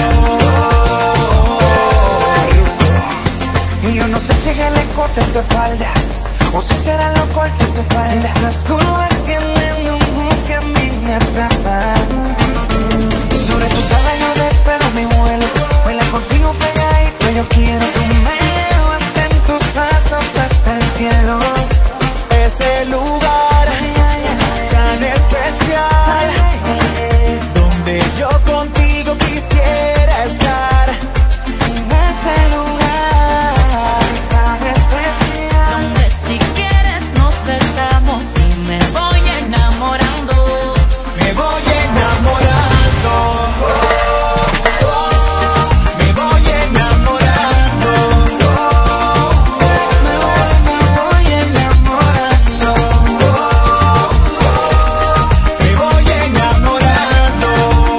Oh, y yo no sé si es el escote en tu espalda o si será lo corto en tu espalda. Esas curvas tienen un hook que a mí me atrapan. Sobre tu tabla yo despego mi vuelo. Baila contigo pegadito, yo quiero que me llevas en tus brazos hasta el cielo. Ese lugar tan especial, donde yo contigo quisiera estar. En ese lugar tan especial, donde si quieres nos besamos y me voy enamorando. me voy enamorando. Oh, oh, me voy enamorando. Oh, me voy, me voy enamorando. Oh, me voy enamorando.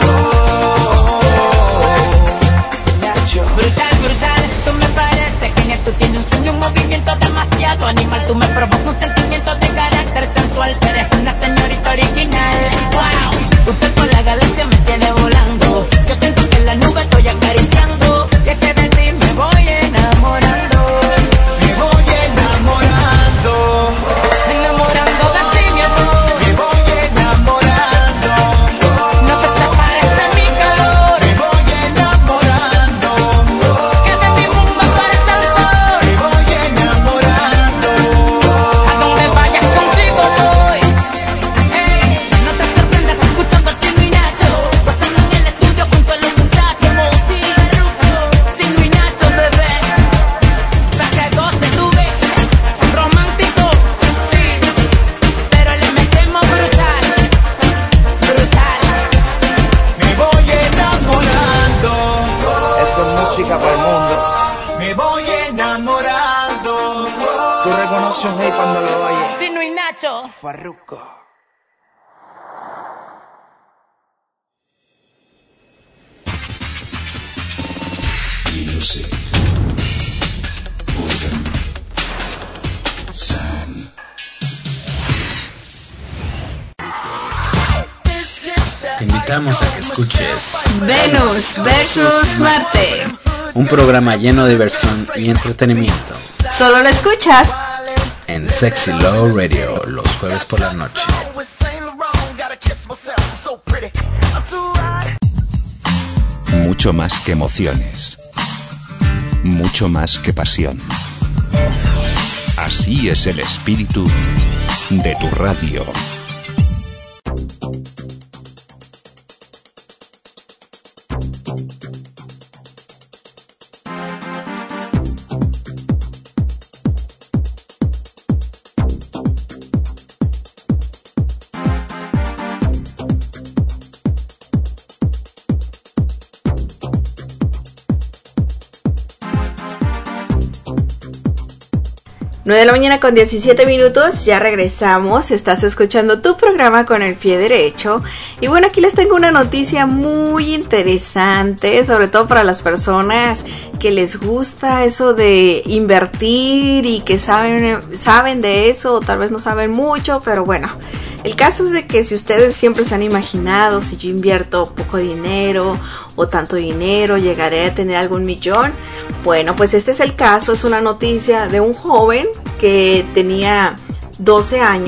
Nacho. Brutal, brutal, tú me pareces genial. Tú tienes un sueño, un movimiento demasiado animal. Tú me provocas un sentimiento de carácter sensual. Eres una señorita original. Wow, usted por la galaxia me tiene volando. Yo siento que en la nube estoy acariciando. Y es que de ti me voy enamorando. Me voy enamorando. Enamorando de ti, mi amor. Me voy enamorando. No te separes de mi calor. Me voy enamorando. Que de mi mundo tú eres el sol. Me voy enamorando. A donde vayas contigo voy. Hey, no te sorprendas escuchando Chino y Nacho. Pasando en el estudio junto a los muchachos. Moti, Ruco, Chino y Nacho, bebé. Pa' que goce tu ves. Romántico, sí. Pero le metemos brutal. Brutal. Me voy enamorando. Esto es música para el mundo. Me voy enamorando. Tú reconoces un hit cuando lo oyes. Chino y Nacho. Farruko. Music. Organ. Sound. Te invitamos a que escuches Venus versus Marte. un programa lleno de diversión y entretenimiento Solo lo escuchas en Sexy Love Radio los jueves por la noche. Mucho más que emociones. Mucho más que pasión. Así es el espíritu de tu radio. nueve de la mañana con diecisiete minutos, ya regresamos, estás escuchando tu programa con el pie derecho. Y bueno, aquí les tengo una noticia muy interesante, sobre todo para las personas que les gusta eso de invertir y que saben, saben de eso, o tal vez no saben mucho, pero bueno. El caso es de que si ustedes siempre se han imaginado, si yo invierto poco dinero o tanto dinero, llegaré a tener algún millón. Bueno, pues este es el caso, es una noticia de un joven que tenía doce años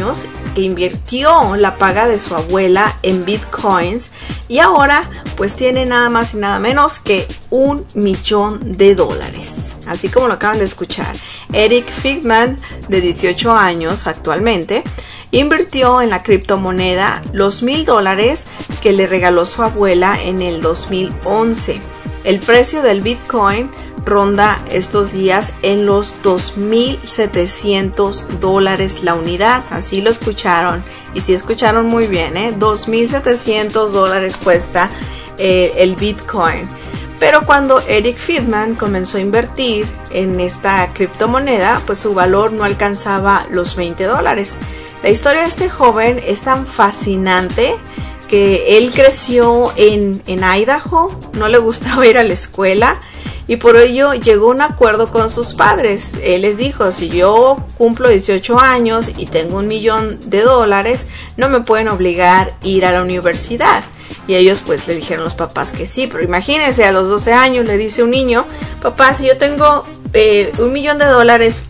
porque invirtió la paga de su abuela en bitcoins y ahora pues tiene nada más y nada menos que un millón de dólares. Así como lo acaban de escuchar, Eric Friedman, de dieciocho años actualmente, invirtió en la criptomoneda los mil dólares que le regaló su abuela en el dos mil once. El precio del Bitcoin ronda estos días en los dos mil setecientos dólares la unidad. Así lo escucharon. Y sí escucharon muy bien, ¿eh? dos mil setecientos dólares cuesta eh, el Bitcoin. Pero cuando Eric Friedman comenzó a invertir en esta criptomoneda, pues su valor no alcanzaba los veinte dólares. La historia de este joven es tan fascinante que él creció en, en Idaho, no le gustaba ir a la escuela y por ello llegó a un acuerdo con sus padres. Él les dijo, si yo cumplo dieciocho años y tengo un millón de dólares, no me pueden obligar a ir a la universidad. Y ellos pues le dijeron a los papás que sí, pero imagínense, a los doce años le dice un niño, papá, si yo tengo eh, un millón de dólares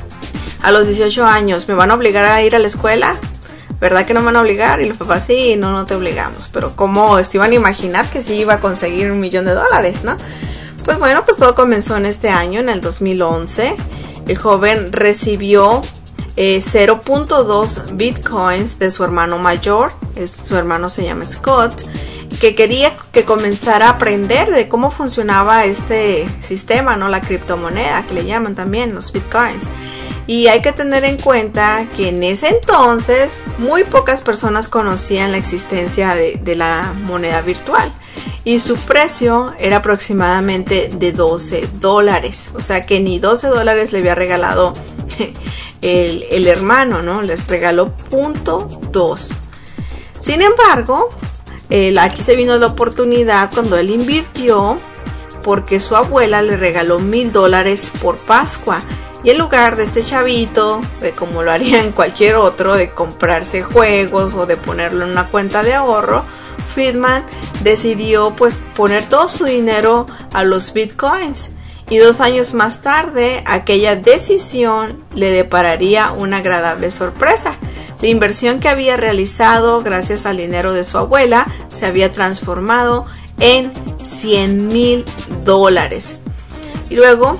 a los dieciocho años, ¿me van a obligar a ir a la escuela? ¿Verdad que no me van a obligar? Y los papás, sí, no, no te obligamos. Pero ¿cómo se iban a imaginar que sí iba a conseguir un millón de dólares, no? Pues bueno, pues todo comenzó en este año, en el dos mil once. El joven recibió eh, cero punto dos bitcoins de su hermano mayor. Es, su hermano se llama Scott, que quería que comenzara a aprender de cómo funcionaba este sistema, ¿no? La criptomoneda, que le llaman también los bitcoins. Y hay que tener en cuenta que en ese entonces muy pocas personas conocían la existencia de, de la moneda virtual. Y su precio era aproximadamente de doce dólares. O sea que ni doce dólares le había regalado el, el hermano, ¿no? Les regaló punto dos. Sin embargo, eh, aquí se vino la oportunidad cuando él invirtió, porque su abuela le regaló mil dólares por Pascua. Y en lugar de este chavito, de como lo harían cualquier otro, de comprarse juegos o de ponerlo en una cuenta de ahorro, Friedman decidió pues poner todo su dinero a los bitcoins. Y dos años más tarde, aquella decisión le depararía una agradable sorpresa. La inversión que había realizado gracias al dinero de su abuela se había transformado en cien mil dólares. Y luego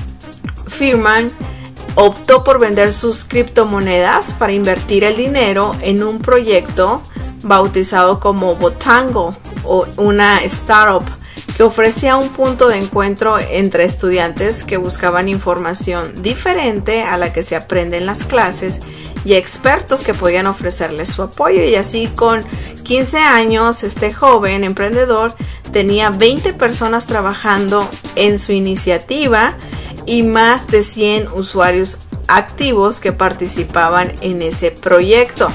Friedman optó por vender sus criptomonedas para invertir el dinero en un proyecto bautizado como Botango, o una startup que ofrecía un punto de encuentro entre estudiantes que buscaban información diferente a la que se aprende en las clases y expertos que podían ofrecerles su apoyo. Y así, con quince años, este joven emprendedor tenía veinte personas trabajando en su iniciativa y más de cien usuarios activos que participaban en ese proyecto.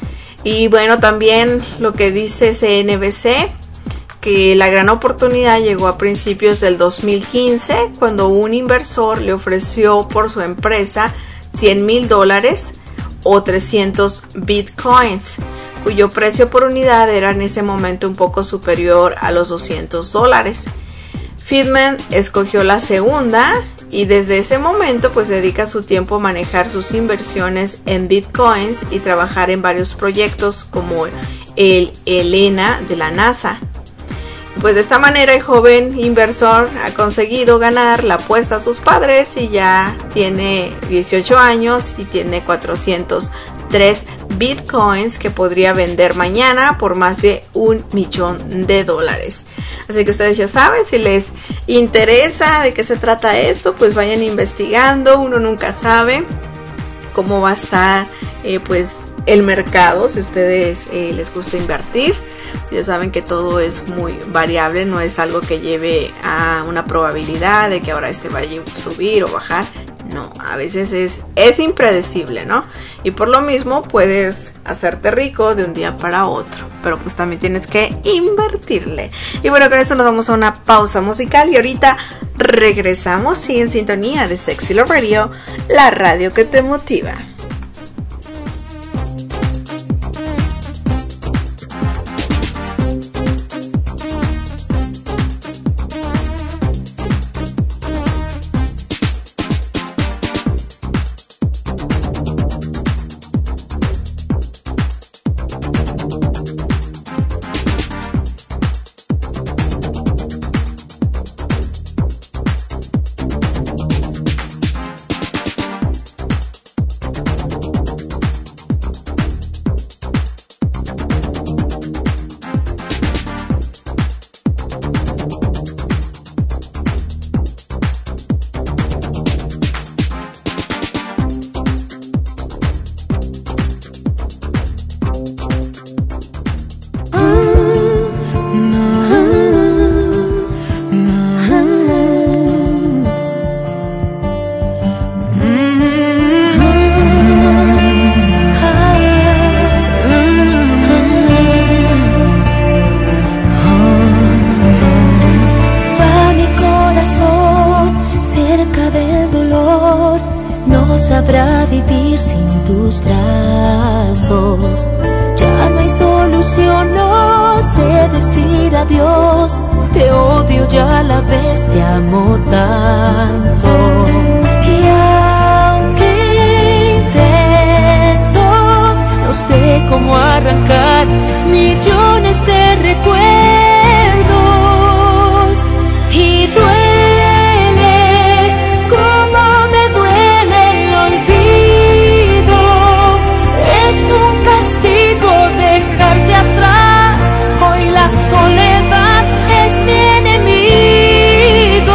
Y bueno, también lo que dice C N B C, que la gran oportunidad llegó a principios del dos mil quince, cuando un inversor le ofreció por su empresa cien mil dólares o trescientos bitcoins, cuyo precio por unidad era en ese momento un poco superior a los doscientos dólares. Friedman escogió la segunda y desde ese momento pues dedica su tiempo a manejar sus inversiones en bitcoins y trabajar en varios proyectos como el Elena de la NASA. Pues de esta manera el joven inversor ha conseguido ganar la apuesta a sus padres y ya tiene dieciocho años y tiene cuatrocientos tres bitcoins que podría vender mañana por más de un millón de dólares. Así que ustedes ya saben, si les interesa de qué se trata esto, pues vayan investigando. Uno nunca sabe cómo va a estar eh, pues el mercado, si a ustedes eh, les gusta invertir. Ya saben que todo es muy variable, no es algo que lleve a una probabilidad de que ahora este vaya a subir o bajar. No, a veces es, es impredecible, ¿no? Y por lo mismo puedes hacerte rico de un día para otro, pero pues también tienes que invertirle. Y bueno, con esto nos vamos a una pausa musical y ahorita regresamos. Sigue en sintonía de Sexy Love Radio, la radio que te motiva. tus brazos. Ya no hay solución, no sé decir adiós. Te odio y a la vez te amo tanto. Y aunque intento, no sé cómo arrancar millones de recuerdos. Y duele, como me duele el olvido. Es un castigo dejarte atrás. Hoy la soledad es mi enemigo.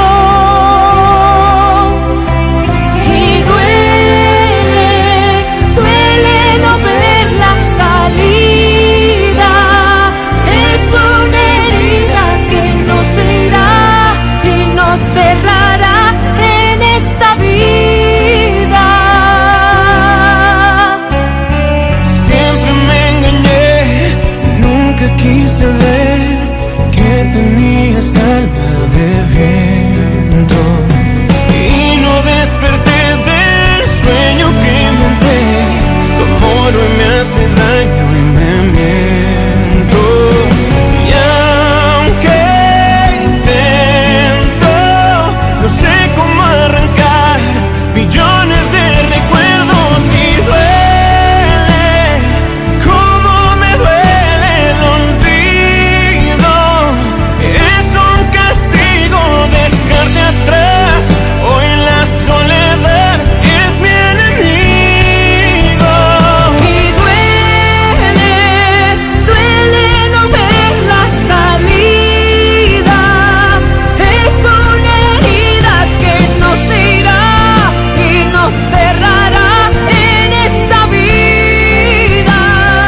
Y duele, duele no ver la salida. Es una herida que no se irá y no cerrará en esta vida. Siempre me engañé, nunca quise ver que tenías alma de viento. Y no desperté del sueño que inventé. Tu amor hoy me hace daño y me miento. Y aunque intento, no sé cómo arrancar millones de recuerdos. Y duele, como me duele el olvido. Es un castigo dejarte atrás. Hoy la soledad es mi enemigo. Y duele, duele no ver la salida. Es una herida que no se irá y no cerrará en esta vida.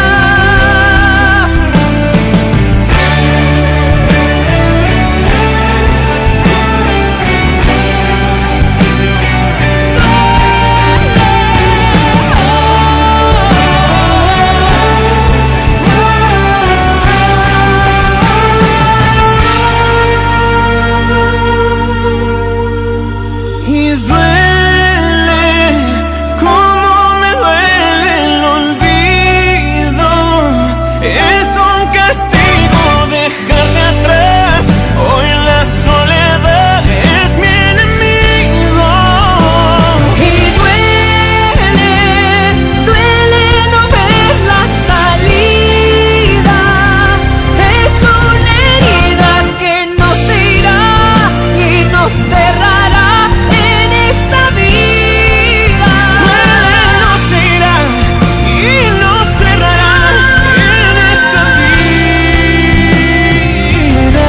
Y duele, como me duele el olvido. Es un castigo dejarte atrás. Hoy la soledad es mi enemigo. Y duele, duele no ver la salida. Es una herida que no se irá y no cerrará en esta vida. Duele, no se irá y no cerrará en esta vida.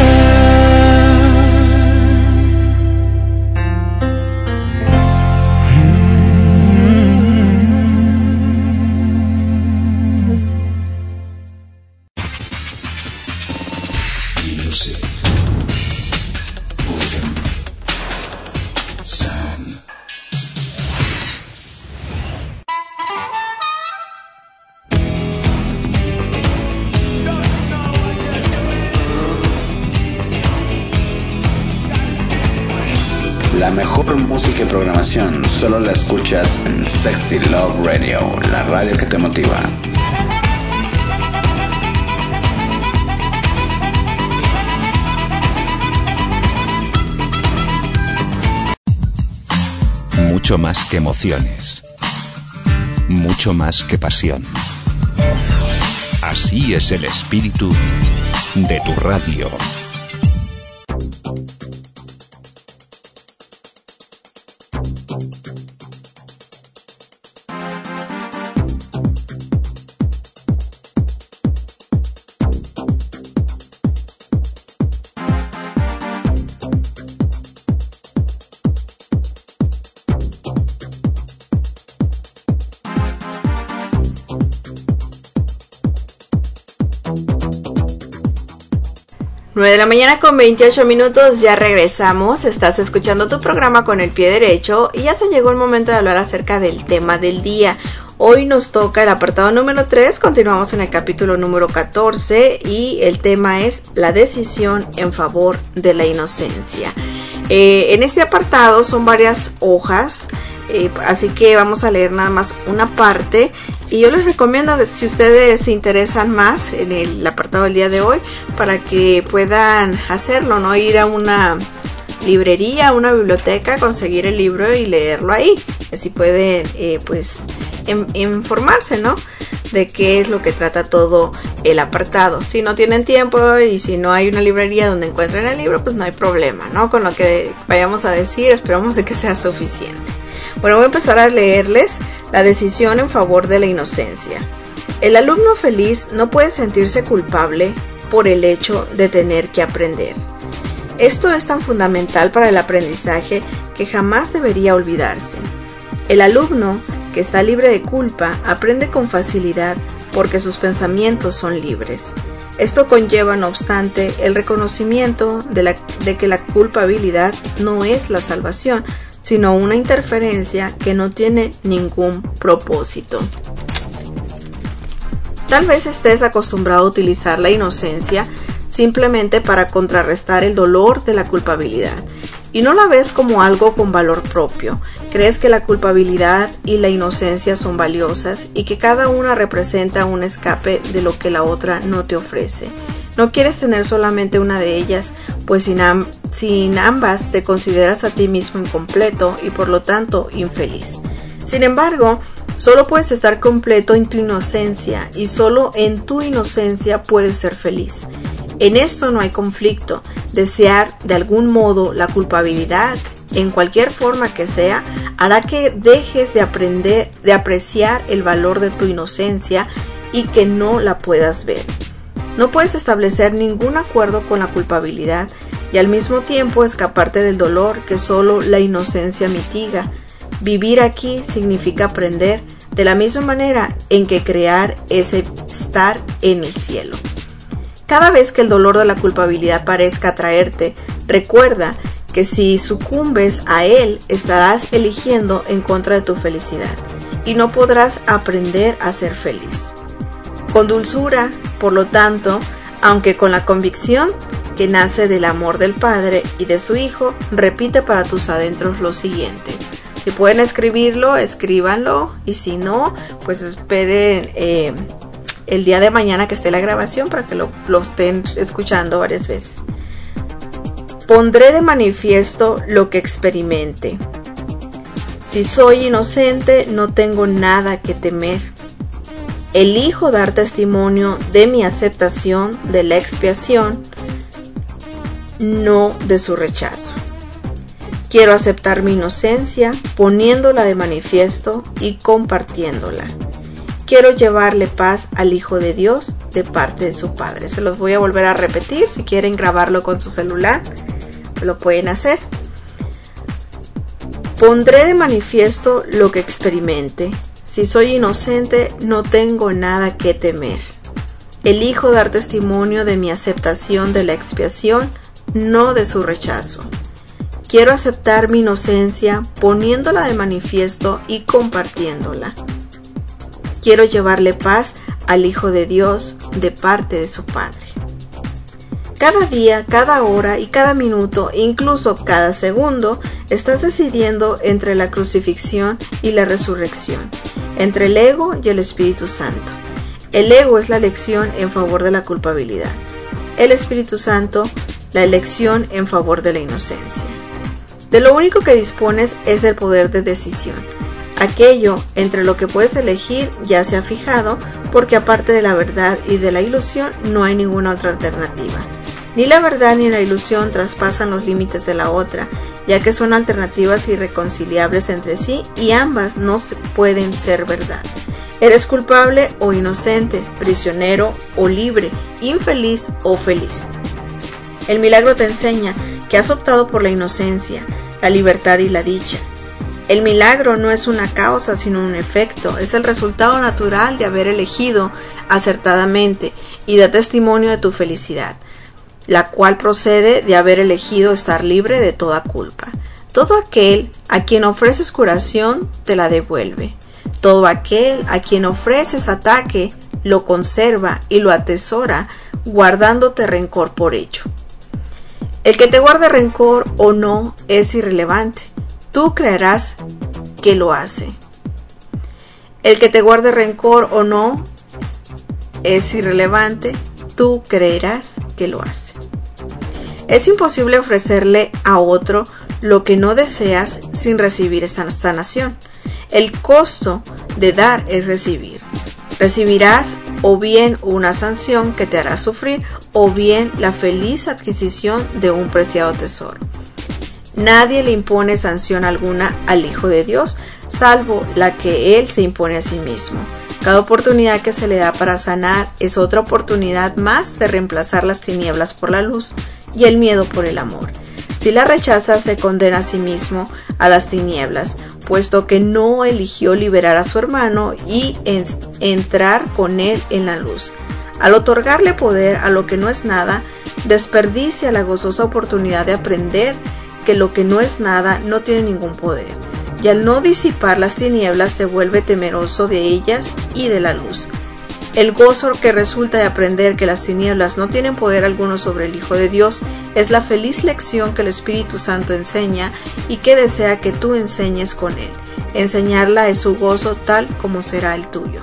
Music. Rhythm. Sound. La mejor música y programación solo la escuchas en Sexy Love Radio, la radio que te motiva. Mucho más que emociones. Mucho más que pasión. Así es el espíritu de tu radio. nueve de la mañana con veintiocho minutos, ya regresamos. Estás escuchando tu programa Con el Pie Derecho y ya se llegó el momento de hablar acerca del tema del día. Hoy nos toca el apartado número tres, continuamos en el capítulo número catorce y el tema es la decisión en favor de la inocencia. Eh, en este apartado son varias hojas Eh, así que vamos a leer nada más una parte y yo les recomiendo que si ustedes se interesan más en el apartado del día de hoy, para que puedan hacerlo, no ir a una librería, a una biblioteca, conseguir el libro y leerlo ahí. Así pueden eh, pues en, informarse, ¿no?, de qué es lo que trata todo el apartado. Si no tienen tiempo y si no hay una librería donde encuentren el libro, pues no hay problema, ¿no? Con lo que vayamos a decir, esperamos de que sea suficiente. Bueno, voy a empezar a leerles la decisión en favor de la inocencia. El alumno feliz no puede sentirse culpable por el hecho de tener que aprender. Esto es tan fundamental para el aprendizaje que jamás debería olvidarse. El alumno que está libre de culpa aprende con facilidad porque sus pensamientos son libres. Esto conlleva, no obstante, el reconocimiento de, la, de que la culpabilidad no es la salvación, sino una interferencia que no tiene ningún propósito. Tal vez estés acostumbrado a utilizar la inocencia simplemente para contrarrestar el dolor de la culpabilidad, y no la ves como algo con valor propio. Crees que la culpabilidad y la inocencia son valiosas y que cada una representa un escape de lo que la otra no te ofrece. No quieres tener solamente una de ellas, pues sin, am- sin ambas te consideras a ti mismo incompleto y por lo tanto infeliz. Sin embargo, solo puedes estar completo en tu inocencia y solo en tu inocencia puedes ser feliz. En esto no hay conflicto. Desear de algún modo la culpabilidad, en cualquier forma que sea, hará que dejes de aprender, de apreciar el valor de tu inocencia y que no la puedas ver. No puedes establecer ningún acuerdo con la culpabilidad y al mismo tiempo escaparte del dolor que solo la inocencia mitiga. Vivir aquí significa aprender de la misma manera en que crear es estar en el cielo. Cada vez que el dolor de la culpabilidad parezca atraerte, recuerda que si sucumbes a él, estarás eligiendo en contra de tu felicidad y no podrás aprender a ser feliz. Con dulzura, por lo tanto, aunque con la convicción que nace del amor del Padre y de su Hijo, repite para tus adentros lo siguiente. Si pueden escribirlo, escríbanlo, y si no, pues esperen eh, el día de mañana que esté la grabación para que lo, lo estén escuchando varias veces. Pondré de manifiesto lo que experimente. Si soy inocente, no tengo nada que temer. Elijo dar testimonio de mi aceptación de la expiación, no de su rechazo. Quiero aceptar mi inocencia, poniéndola de manifiesto y compartiéndola. Quiero llevarle paz al Hijo de Dios de parte de su Padre. Se los voy a volver a repetir. Si quieren grabarlo con su celular, lo pueden hacer. Pondré de manifiesto lo que experimente. Si soy inocente, no tengo nada que temer. Elijo dar testimonio de mi aceptación de la expiación, no de su rechazo. Quiero aceptar mi inocencia, poniéndola de manifiesto y compartiéndola. Quiero llevarle paz al Hijo de Dios de parte de su Padre. Cada día, cada hora y cada minuto, incluso cada segundo, estás decidiendo entre la crucifixión y la resurrección, entre el ego y el Espíritu Santo. El ego es la elección en favor de la culpabilidad. El Espíritu Santo, la elección en favor de la inocencia. De lo único que dispones es del poder de decisión. Aquello entre lo que puedes elegir ya se ha fijado, porque aparte de la verdad y de la ilusión no hay ninguna otra alternativa. Ni la verdad ni la ilusión traspasan los límites de la otra, ya que son alternativas irreconciliables entre sí y ambas no pueden ser verdad. Eres culpable o inocente, prisionero o libre, infeliz o feliz. El milagro te enseña que has optado por la inocencia, la libertad y la dicha. El milagro no es una causa sino un efecto, es el resultado natural de haber elegido acertadamente y da testimonio de tu felicidad, la cual procede de haber elegido estar libre de toda culpa. Todo aquel a quien ofreces curación te la devuelve. Todo aquel a quien ofreces ataque lo conserva y lo atesora, guardándote rencor por ello. El que te guarde rencor o no es irrelevante. Tú creerás que lo hace. El que te guarde rencor o no es irrelevante, tú creerás que lo hace. Es imposible ofrecerle a otro lo que no deseas sin recibir esa sanación. El costo de dar es recibir. Recibirás o bien una sanción que te hará sufrir o bien la feliz adquisición de un preciado tesoro. Nadie le impone sanción alguna al Hijo de Dios, salvo la que Él se impone a sí mismo. Cada oportunidad que se le da para sanar es otra oportunidad más de reemplazar las tinieblas por la luz y el miedo por el amor. Si la rechaza, se condena a sí mismo a las tinieblas, puesto que no eligió liberar a su hermano y en, entrar con él en la luz. Al otorgarle poder a lo que no es nada, desperdicia la gozosa oportunidad de aprender que lo que no es nada no tiene ningún poder. Y al no disipar las tinieblas, se vuelve temeroso de ellas y de la luz. El gozo que resulta de aprender que las tinieblas no tienen poder alguno sobre el Hijo de Dios es la feliz lección que el Espíritu Santo enseña y que desea que tú enseñes con él. Enseñarla es su gozo tal como será el tuyo.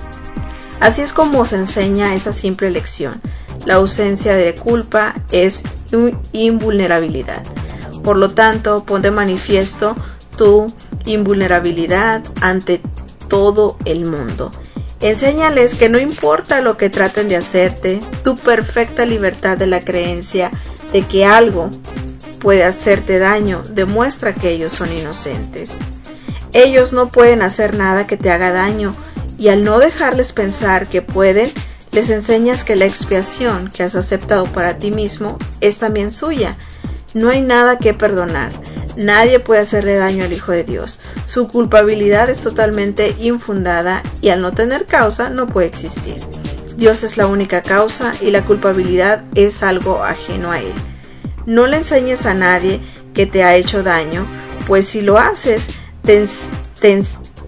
Así es como se enseña esa simple lección. La ausencia de culpa es invulnerabilidad. Por lo tanto, pon de manifiesto tu invulnerabilidad ante todo el mundo. Enséñales que no importa lo que traten de hacerte, tu perfecta libertad de la creencia de que algo puede hacerte daño demuestra que ellos son inocentes. Ellos no pueden hacer nada que te haga daño, y al no dejarles pensar que pueden, les enseñas que la expiación que has aceptado para ti mismo es también suya. No hay nada que perdonar. Nadie puede hacerle daño al Hijo de Dios. Su culpabilidad es totalmente infundada y al no tener causa no puede existir. Dios es la única causa y la culpabilidad es algo ajeno a Él. No le enseñes a nadie que te ha hecho daño, pues si lo haces, te, te,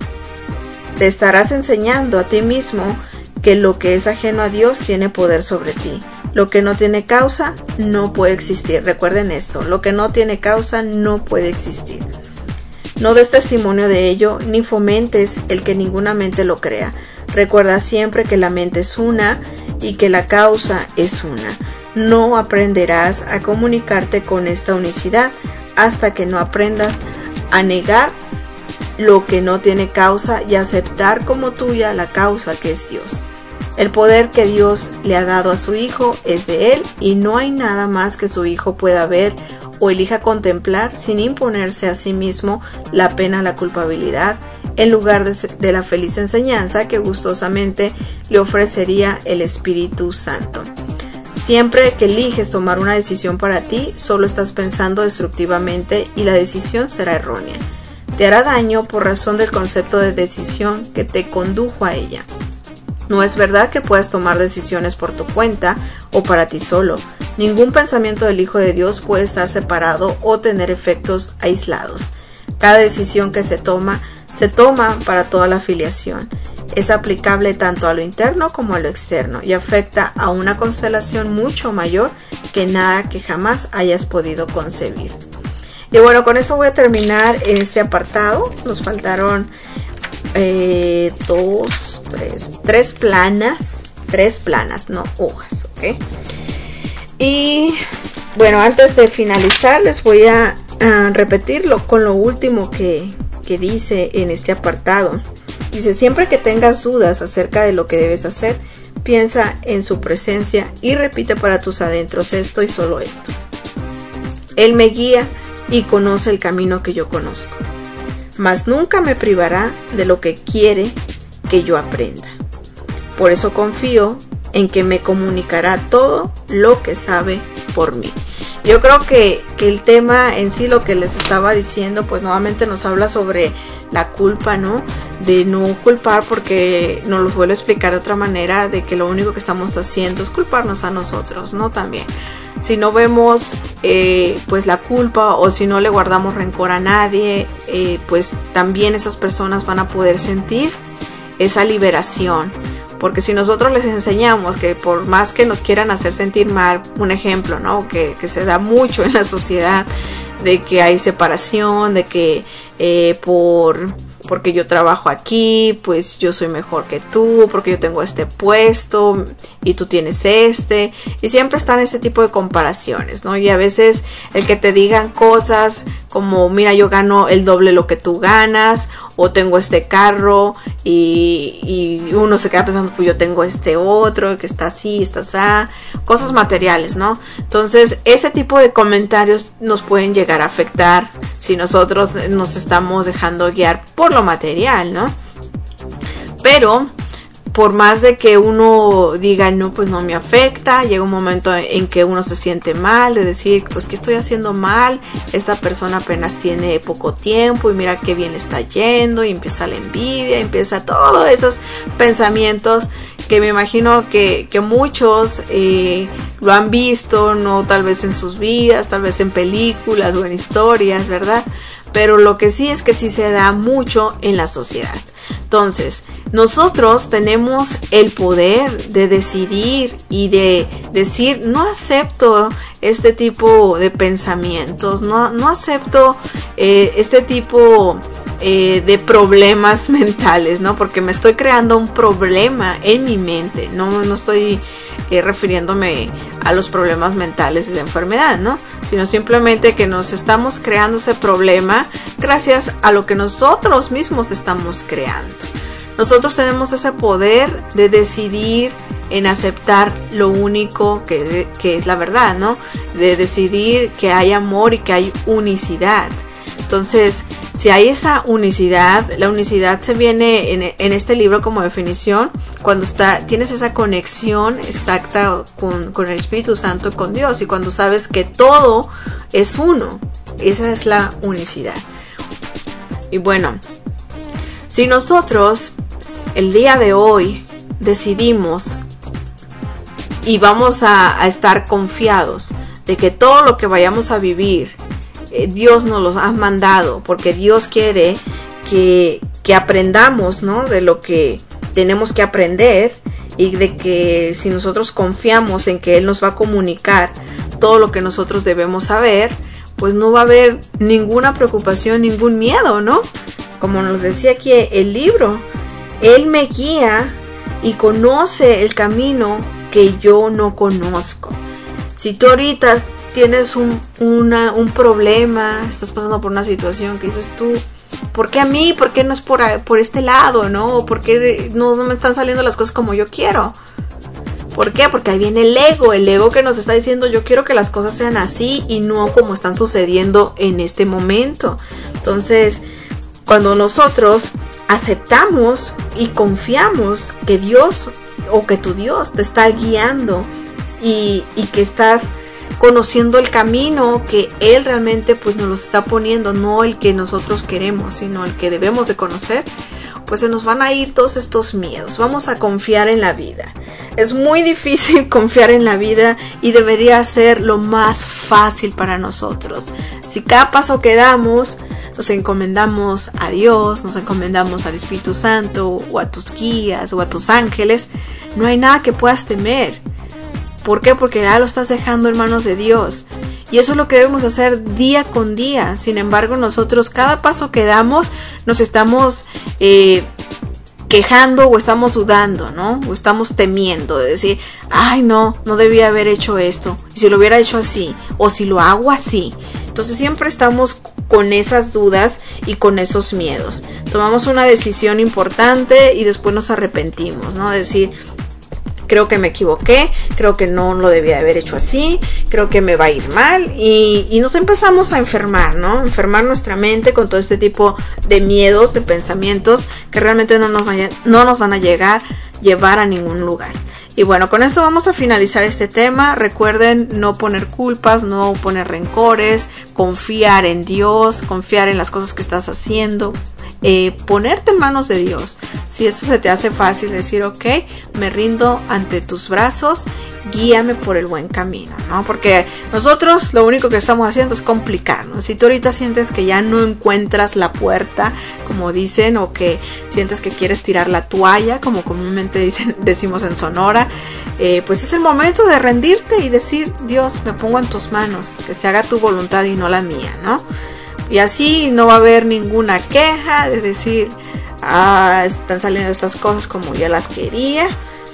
te estarás enseñando a ti mismo que lo que es ajeno a Dios tiene poder sobre ti. Lo que no tiene causa no puede existir. Recuerden esto, lo que no tiene causa no puede existir. No des testimonio de ello, ni fomentes el que ninguna mente lo crea. Recuerda siempre que la mente es una y que la causa es una. No aprenderás a comunicarte con esta unicidad hasta que no aprendas a negar lo que no tiene causa y aceptar como tuya la causa que es Dios. El poder que Dios le ha dado a su Hijo es de Él y no hay nada más que su Hijo pueda ver o elija contemplar sin imponerse a sí mismo la pena, la culpabilidad, en lugar de, de la feliz enseñanza que gustosamente le ofrecería el Espíritu Santo. Siempre que eliges tomar una decisión para ti, solo estás pensando destructivamente y la decisión será errónea. Te hará daño por razón del concepto de decisión que te condujo a ella. No es verdad que puedas tomar decisiones por tu cuenta o para ti solo. Ningún pensamiento del Hijo de Dios puede estar separado o tener efectos aislados. Cada decisión que se toma, se toma para toda la filiación. Es aplicable tanto a lo interno como a lo externo y afecta a una constelación mucho mayor que nada que jamás hayas podido concebir. Y bueno, con eso voy a terminar este apartado. Nos faltaron eh, dos, tres, tres planas, tres planas, no hojas, ¿ok? Y bueno, antes de finalizar les voy a, a repetirlo con lo último que, que dice en este apartado. Dice, siempre que tengas dudas acerca de lo que debes hacer, piensa en su presencia y repite para tus adentros esto y solo esto. Él me guía y conoce el camino que yo conozco, mas nunca me privará de lo que quiere que yo aprenda. Por eso confío en que me comunicará todo lo que sabe por mí. Yo creo que, que el tema en sí, lo que les estaba diciendo, pues nuevamente nos habla sobre la culpa, ¿no? De no culpar, porque nos lo vuelvo a explicar de otra manera, de que lo único que estamos haciendo es culparnos a nosotros, ¿no? También. Si no vemos eh, pues la culpa o si no le guardamos rencor a nadie, eh, pues también esas personas van a poder sentir esa liberación. Porque si nosotros les enseñamos que por más que nos quieran hacer sentir mal, un ejemplo, ¿no? Que, que se da mucho en la sociedad, de que hay separación, de que eh, por... porque yo trabajo aquí, pues yo soy mejor que tú, porque yo tengo este puesto y tú tienes este, y siempre están ese tipo de comparaciones, ¿no? Y a veces el que te digan cosas como, mira, yo gano el doble lo que tú ganas, o tengo este carro, y, y uno se queda pensando, pues yo tengo este otro, que está así, está así, cosas materiales, ¿no? Entonces, ese tipo de comentarios nos pueden llegar a afectar si nosotros nos estamos dejando guiar por lo material, ¿no? Pero por más de que uno diga, no, pues no me afecta, llega un momento en que uno se siente mal, de decir, pues ¿qué estoy haciendo mal? Esta persona apenas tiene poco tiempo y mira qué bien está yendo, y empieza la envidia, empieza todos esos pensamientos que me imagino que, que muchos eh, lo han visto, no tal vez en sus vidas, tal vez en películas o en historias, ¿verdad? Pero lo que sí es que sí se da mucho en la sociedad. Entonces, nosotros tenemos el poder de decidir y de decir, no acepto este tipo de pensamientos, no, no acepto eh, este tipo eh, de problemas mentales, ¿no? Porque me estoy creando un problema en mi mente, no, no estoy eh, refiriéndome a los problemas mentales de la enfermedad, ¿no? Sino simplemente que nos estamos creando ese problema gracias a lo que nosotros mismos estamos creando. Nosotros tenemos ese poder de decidir en aceptar lo único que, que es la verdad, ¿no? De decidir que hay amor y que hay unicidad. Entonces, si hay esa unicidad, la unicidad se viene en, en este libro como definición cuando está, tienes esa conexión exacta con, con el Espíritu Santo, con Dios, y cuando sabes que todo es uno. Esa es la unicidad. Y bueno, si nosotros el día de hoy decidimos y vamos a, a estar confiados de que todo lo que vayamos a vivir, eh, Dios nos lo ha mandado, porque Dios quiere que, que aprendamos, ¿no? De lo que tenemos que aprender, y de que si nosotros confiamos en que Él nos va a comunicar todo lo que nosotros debemos saber, pues no va a haber ninguna preocupación, ningún miedo, ¿no? Como nos decía aquí el libro, Él me guía y conoce el camino que yo no conozco. Si tú ahorita tienes un, una, un problema, estás pasando por una situación que dices tú, ¿por qué a mí? ¿Por qué no es por, por este lado, no? ¿Por qué no, no me están saliendo las cosas como yo quiero? ¿Por qué? Porque ahí viene el ego, el ego que nos está diciendo, yo quiero que las cosas sean así y no como están sucediendo en este momento. Entonces, cuando nosotros aceptamos y confiamos que Dios o que tu Dios te está guiando y, y que estás conociendo el camino que Él realmente pues nos lo está poniendo, no el que nosotros queremos, sino el que debemos de conocer, pues se nos van a ir todos estos miedos. Vamos a confiar en la vida. Es muy difícil confiar en la vida y debería ser lo más fácil para nosotros. Si cada paso que damos nos encomendamos a Dios, nos encomendamos al Espíritu Santo o a tus guías o a tus ángeles, no hay nada que puedas temer. ¿Por qué? Porque ya lo estás dejando en manos de Dios. Y eso es lo que debemos hacer día con día. Sin embargo, nosotros cada paso que damos nos estamos eh, quejando o estamos dudando, ¿no? O estamos temiendo de decir, ay no, no debía haber hecho esto. Y si lo hubiera hecho así, o si lo hago así. Entonces siempre estamos con esas dudas y con esos miedos. Tomamos una decisión importante y después nos arrepentimos, ¿no? Decir, creo que me equivoqué, creo que no lo debía haber hecho así, creo que me va a ir mal, y, y nos empezamos a enfermar, ¿no? Enfermar nuestra mente con todo este tipo de miedos, de pensamientos que realmente no nos, vayan, no nos van a llegar, llevar a ningún lugar. Y bueno, con esto vamos a finalizar este tema. Recuerden no poner culpas, no poner rencores, confiar en Dios, confiar en las cosas que estás haciendo, eh, ponerte en manos de Dios. Si eso se te hace fácil, decir, ok, me rindo ante tus brazos, guíame por el buen camino, ¿no? Porque nosotros lo único que estamos haciendo es complicarnos. Si tú ahorita sientes que ya no encuentras la puerta, como dicen, o que sientes que quieres tirar la toalla, como comúnmente dicen, decimos en Sonora, eh, pues es el momento de rendirte y decir, Dios, me pongo en tus manos, que se haga tu voluntad y no la mía, ¿no? Y así no va a haber ninguna queja de decir, ah, están saliendo estas cosas como yo las quería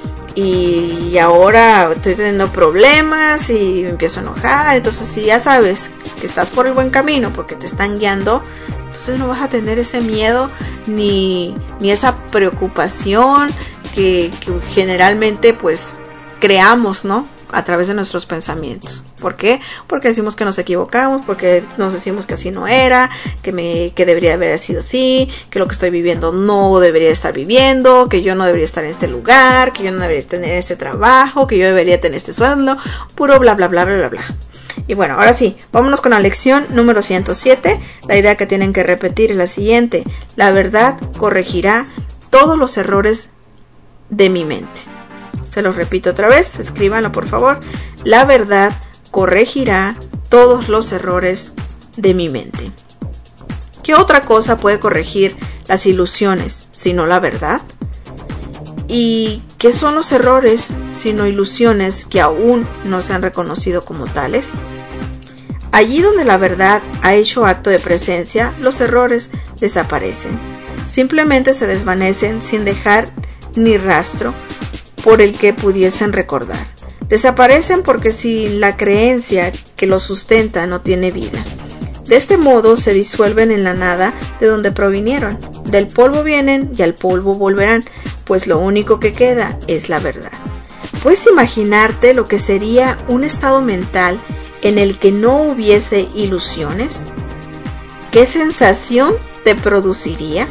y ahora estoy teniendo problemas y me empiezo a enojar. Entonces, si ya sabes que estás por el buen camino porque te están guiando, entonces no vas a tener ese miedo ni, ni esa preocupación que, que generalmente pues creamos, ¿no? A través de nuestros pensamientos. ¿Por qué? Porque decimos que nos equivocamos, porque nos decimos que así no era, que me que debería haber sido así, que lo que estoy viviendo no debería estar viviendo, que yo no debería estar en este lugar, que yo no debería tener este trabajo, que yo debería tener este sueldo, puro bla bla bla bla bla bla. Y bueno, ahora sí, vámonos con la lección número ciento siete. La idea que tienen que repetir es la siguiente: la verdad corregirá todos los errores de mi mente. Se los repito otra vez, escríbanlo por favor. La verdad corregirá todos los errores de mi mente. ¿Qué otra cosa puede corregir las ilusiones sino la verdad? ¿Y qué son los errores sino ilusiones que aún no se han reconocido como tales? Allí donde la verdad ha hecho acto de presencia, los errores desaparecen. Simplemente se desvanecen sin dejar ni rastro por el que pudiesen recordar. Desaparecen porque sin la creencia que los sustenta no tiene vida. De este modo se disuelven en la nada de donde provinieron. Del polvo vienen y al polvo volverán, pues lo único que queda es la verdad. ¿Puedes imaginarte lo que sería un estado mental en el que no hubiese ilusiones? ¿Qué sensación te produciría?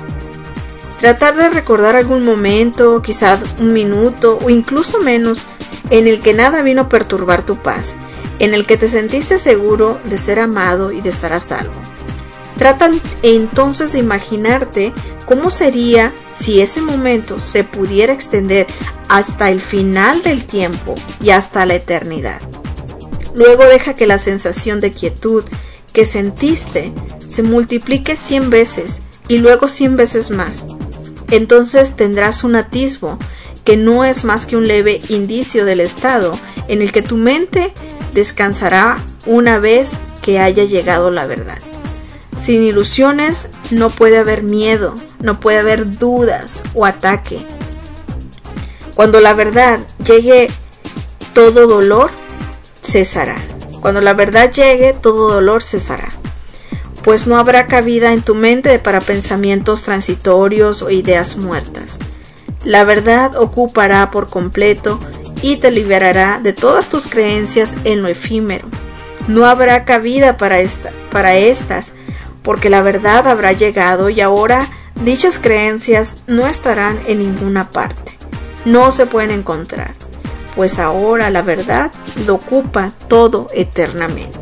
Tratar de recordar algún momento, quizá un minuto o incluso menos, en el que nada vino a perturbar tu paz, en el que te sentiste seguro de ser amado y de estar a salvo. Trata entonces de imaginarte cómo sería si ese momento se pudiera extender hasta el final del tiempo y hasta la eternidad. Luego deja que la sensación de quietud que sentiste se multiplique cien veces y luego cien veces más. Entonces tendrás un atisbo que no es más que un leve indicio del estado en el que tu mente descansará una vez que haya llegado la verdad. Sin ilusiones no puede haber miedo, no puede haber dudas o ataque. Cuando la verdad llegue, todo dolor cesará. Cuando la verdad llegue, todo dolor cesará. Pues no habrá cabida en tu mente para pensamientos transitorios o ideas muertas. La verdad ocupará por completo y te liberará de todas tus creencias en lo efímero. No habrá cabida para, esta, para estas, porque la verdad habrá llegado y ahora dichas creencias no estarán en ninguna parte. No se pueden encontrar, pues ahora la verdad lo ocupa todo eternamente.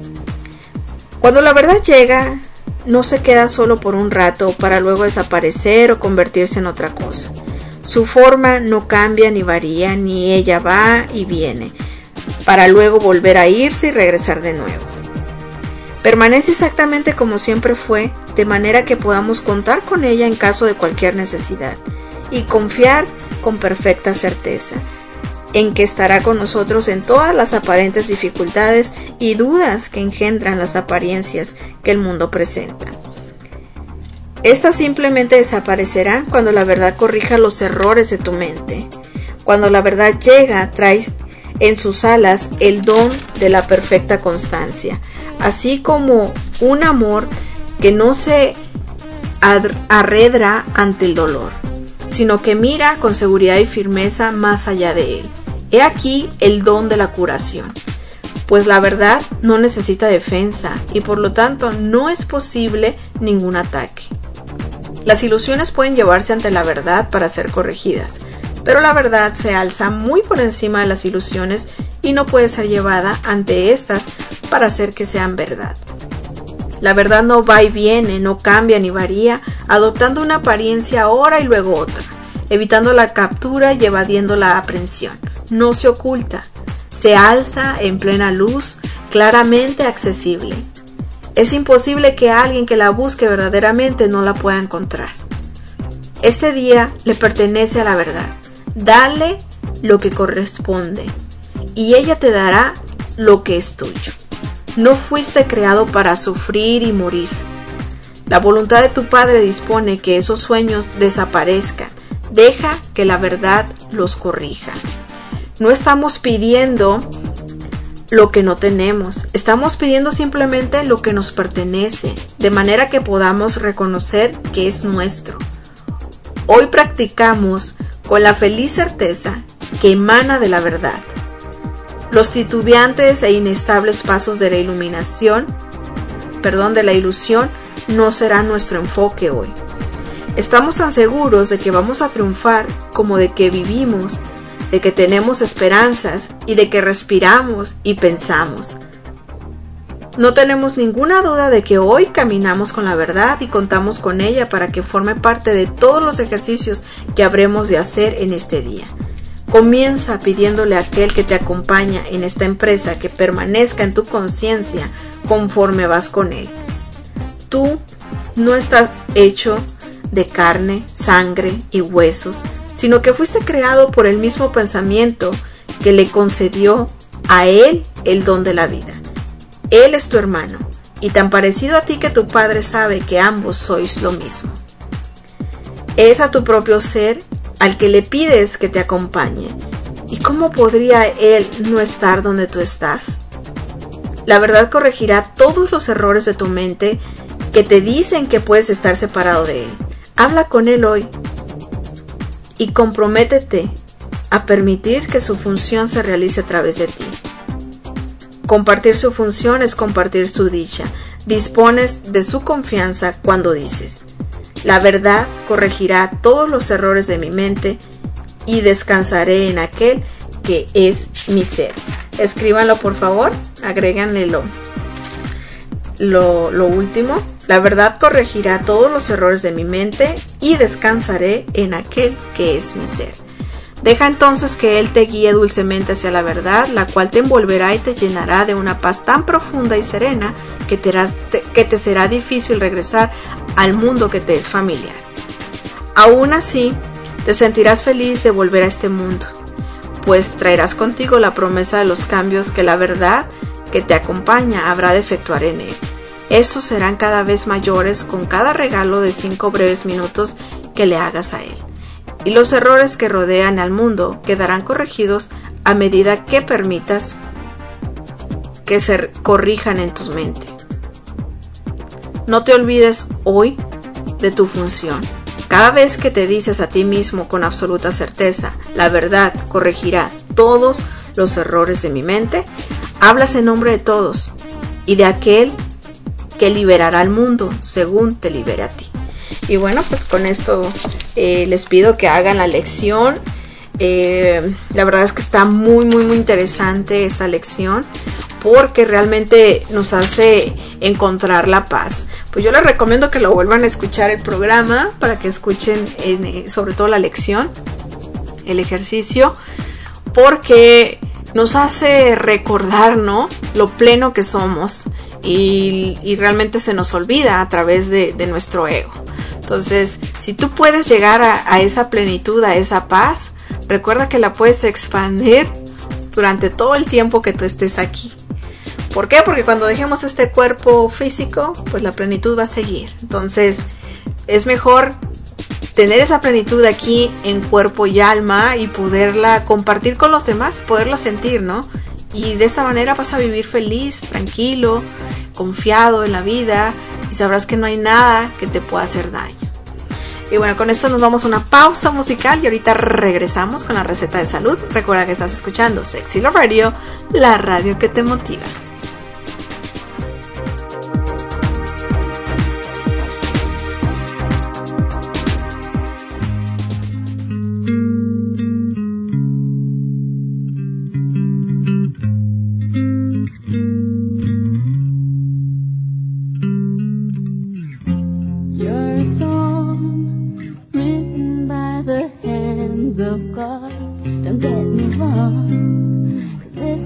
Cuando la verdad llega, no se queda solo por un rato para luego desaparecer o convertirse en otra cosa. Su forma no cambia ni varía, ni ella va y viene, para luego volver a irse y regresar de nuevo. Permanece exactamente como siempre fue, de manera que podamos contar con ella en caso de cualquier necesidad, y confiar con perfecta certeza en que estará con nosotros en todas las aparentes dificultades y dudas que engendran las apariencias que el mundo presenta. Estas simplemente desaparecerán cuando la verdad corrija los errores de tu mente. Cuando la verdad llega, traes en sus alas el don de la perfecta constancia, así como un amor que no se arredra ante el dolor, sino que mira con seguridad y firmeza más allá de él. He aquí el don de la curación, pues la verdad no necesita defensa y por lo tanto no es posible ningún ataque. Las ilusiones pueden llevarse ante la verdad para ser corregidas, pero la verdad se alza muy por encima de las ilusiones y no puede ser llevada ante estas para hacer que sean verdad. La verdad no va y viene, no cambia ni varía, adoptando una apariencia ahora y luego otra, evitando la captura y evadiendo la aprehensión. No se oculta, se alza en plena luz, claramente accesible. Es imposible que alguien que la busque verdaderamente no la pueda encontrar. Este día le pertenece a la verdad. Dale lo que corresponde y ella te dará lo que es tuyo. No fuiste creado para sufrir y morir. La voluntad de tu Padre dispone que esos sueños desaparezcan. Deja que la verdad los corrija. No estamos pidiendo lo que no tenemos. Estamos pidiendo simplemente lo que nos pertenece, de manera que podamos reconocer que es nuestro. Hoy practicamos con la feliz certeza que emana de la verdad. Los titubeantes e inestables pasos de la iluminación, perdón, de la ilusión, no será nuestro enfoque hoy. Estamos tan seguros de que vamos a triunfar como de que vivimos, de que tenemos esperanzas y de que respiramos y pensamos. No tenemos ninguna duda de que hoy caminamos con la verdad y contamos con ella para que forme parte de todos los ejercicios que habremos de hacer en este día. Comienza pidiéndole a aquel que te acompaña en esta empresa que permanezca en tu conciencia conforme vas con él. Tú no estás hecho de carne, sangre y huesos, sino que fuiste creado por el mismo pensamiento que le concedió a él el don de la vida. Él es tu hermano y tan parecido a ti que tu Padre sabe que ambos sois lo mismo. Es a tu propio ser al que le pides que te acompañe. ¿Y cómo podría él no estar donde tú estás? La verdad corregirá todos los errores de tu mente que te dicen que puedes estar separado de él. Habla con él hoy y comprométete a permitir que su función se realice a través de ti. Compartir su función es compartir su dicha. Dispones de su confianza cuando dices: la verdad corregirá todos los errores de mi mente y descansaré en aquel que es mi ser. Escríbanlo por favor, agréganle lo, lo, lo último. La verdad corregirá todos los errores de mi mente y descansaré en aquel que es mi ser. Deja entonces que Él te guíe dulcemente hacia la verdad, la cual te envolverá y te llenará de una paz tan profunda y serena que te, que te será difícil regresar al mundo que te es familiar. Aún así, te sentirás feliz de volver a este mundo, pues traerás contigo la promesa de los cambios que la verdad que te acompaña habrá de efectuar en él. Estos serán cada vez mayores con cada regalo de cinco breves minutos que le hagas a él. Y los errores que rodean al mundo quedarán corregidos a medida que permitas que se corrijan en tu mente. No te olvides hoy de tu función. Cada vez que te dices a ti mismo con absoluta certeza, la verdad corregirá todos los errores de mi mente, hablas en nombre de todos y de aquel que liberará al mundo según te libere a ti. Y bueno, pues con esto eh, les pido que hagan la lección. Eh, la verdad es que está muy, muy, muy interesante esta lección, porque realmente nos hace encontrar la paz. Pues yo les recomiendo que lo vuelvan a escuchar el programa para que escuchen en, sobre todo la lección, el ejercicio, porque nos hace recordar, ¿no?, lo pleno que somos y, y realmente se nos olvida a través de, de nuestro ego. Entonces, si tú puedes llegar a, a esa plenitud, a esa paz, recuerda que la puedes expandir durante todo el tiempo que tú estés aquí. ¿Por qué? Porque cuando dejemos este cuerpo físico, pues la plenitud va a seguir. Entonces, es mejor tener esa plenitud aquí en cuerpo y alma y poderla compartir con los demás, poderla sentir, ¿no? Y de esta manera vas a vivir feliz, tranquilo, confiado en la vida y sabrás que no hay nada que te pueda hacer daño. Y bueno, con esto nos vamos a una pausa musical y ahorita regresamos con la receta de salud. Recuerda que estás escuchando Sexy Love Radio, la radio que te motiva.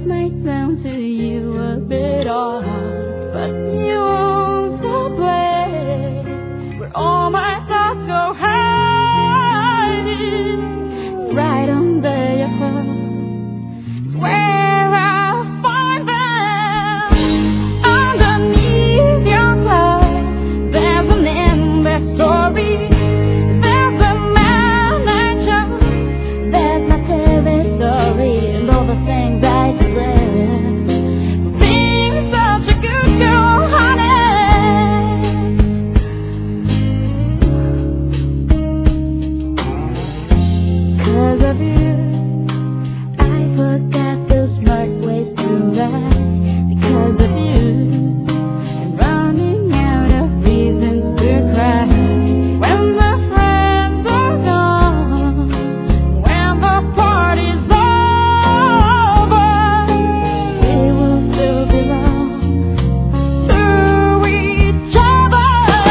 may sound to you a bit odd, but you won't away where all my thoughts go hiding. Right under your heart is where I'll find them. Underneath your glove, there's an endless story. There's a man I chose, there's my territory, and all the things I deserve for being such a good girl, honey. 'Cause of you, I forgot those smart ways to lie. Because of you, I'm running out of reasons to cry. When the friends are gone, when the party's over, we will still belong to each other.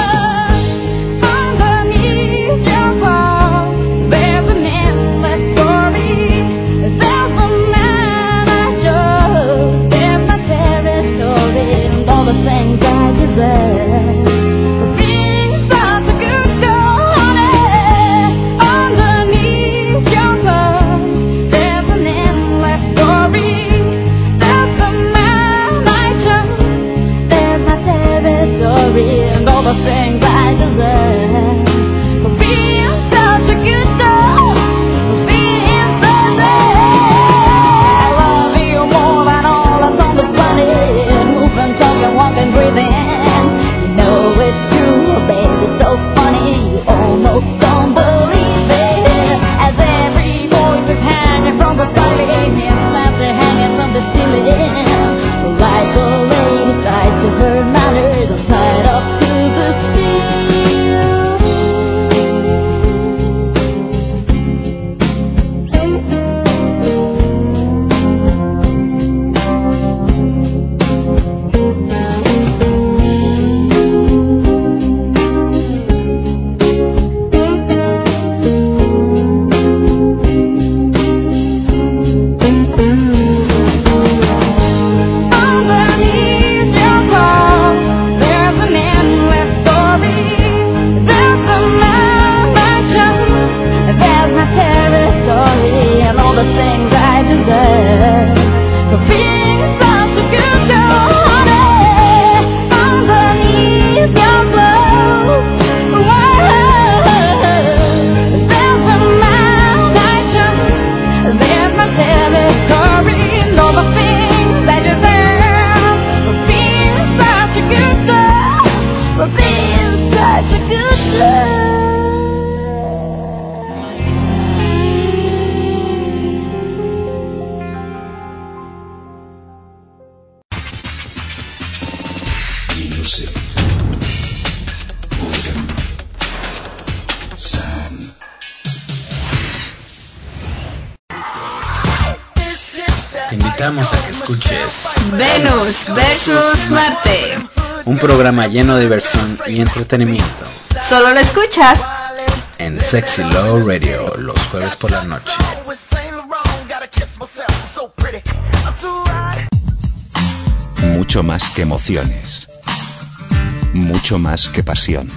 Underneath your wall, there's an endless story. There's a man I chose, there's my territory, and all the things I deserve for being such a good girl, honey. Underneath your love, there's an endless story. There's the man I chose, there's my territory, and all the things I deserve for being such a good girl, for being such a. I love you more than all that's on the planet. Moving, talking, walking, breathing. You know it's true, baby, so funny. You almost don't believe it. As every voice is hanging from the ceiling, and laughter hanging from the ceiling. Like a lady tied to her manners, I'm tied up to the underneath your wall, there's an endless story. There's the man I chose, there's my territory, and all the things I deserve for being such a good girl, honey. Underneath your glove, there's the man I chose, there's my territory, and all the things I deserve for being such a good girl, for being such a good girl. Music. Rhythm. Sound. Te invitamos a que escuches Venus versus Marte. un programa lleno de diversión y entretenimiento Solo lo escuchas en Sexy Love Radio los jueves por la noche. Mucho más que emociones. Mucho más que pasión.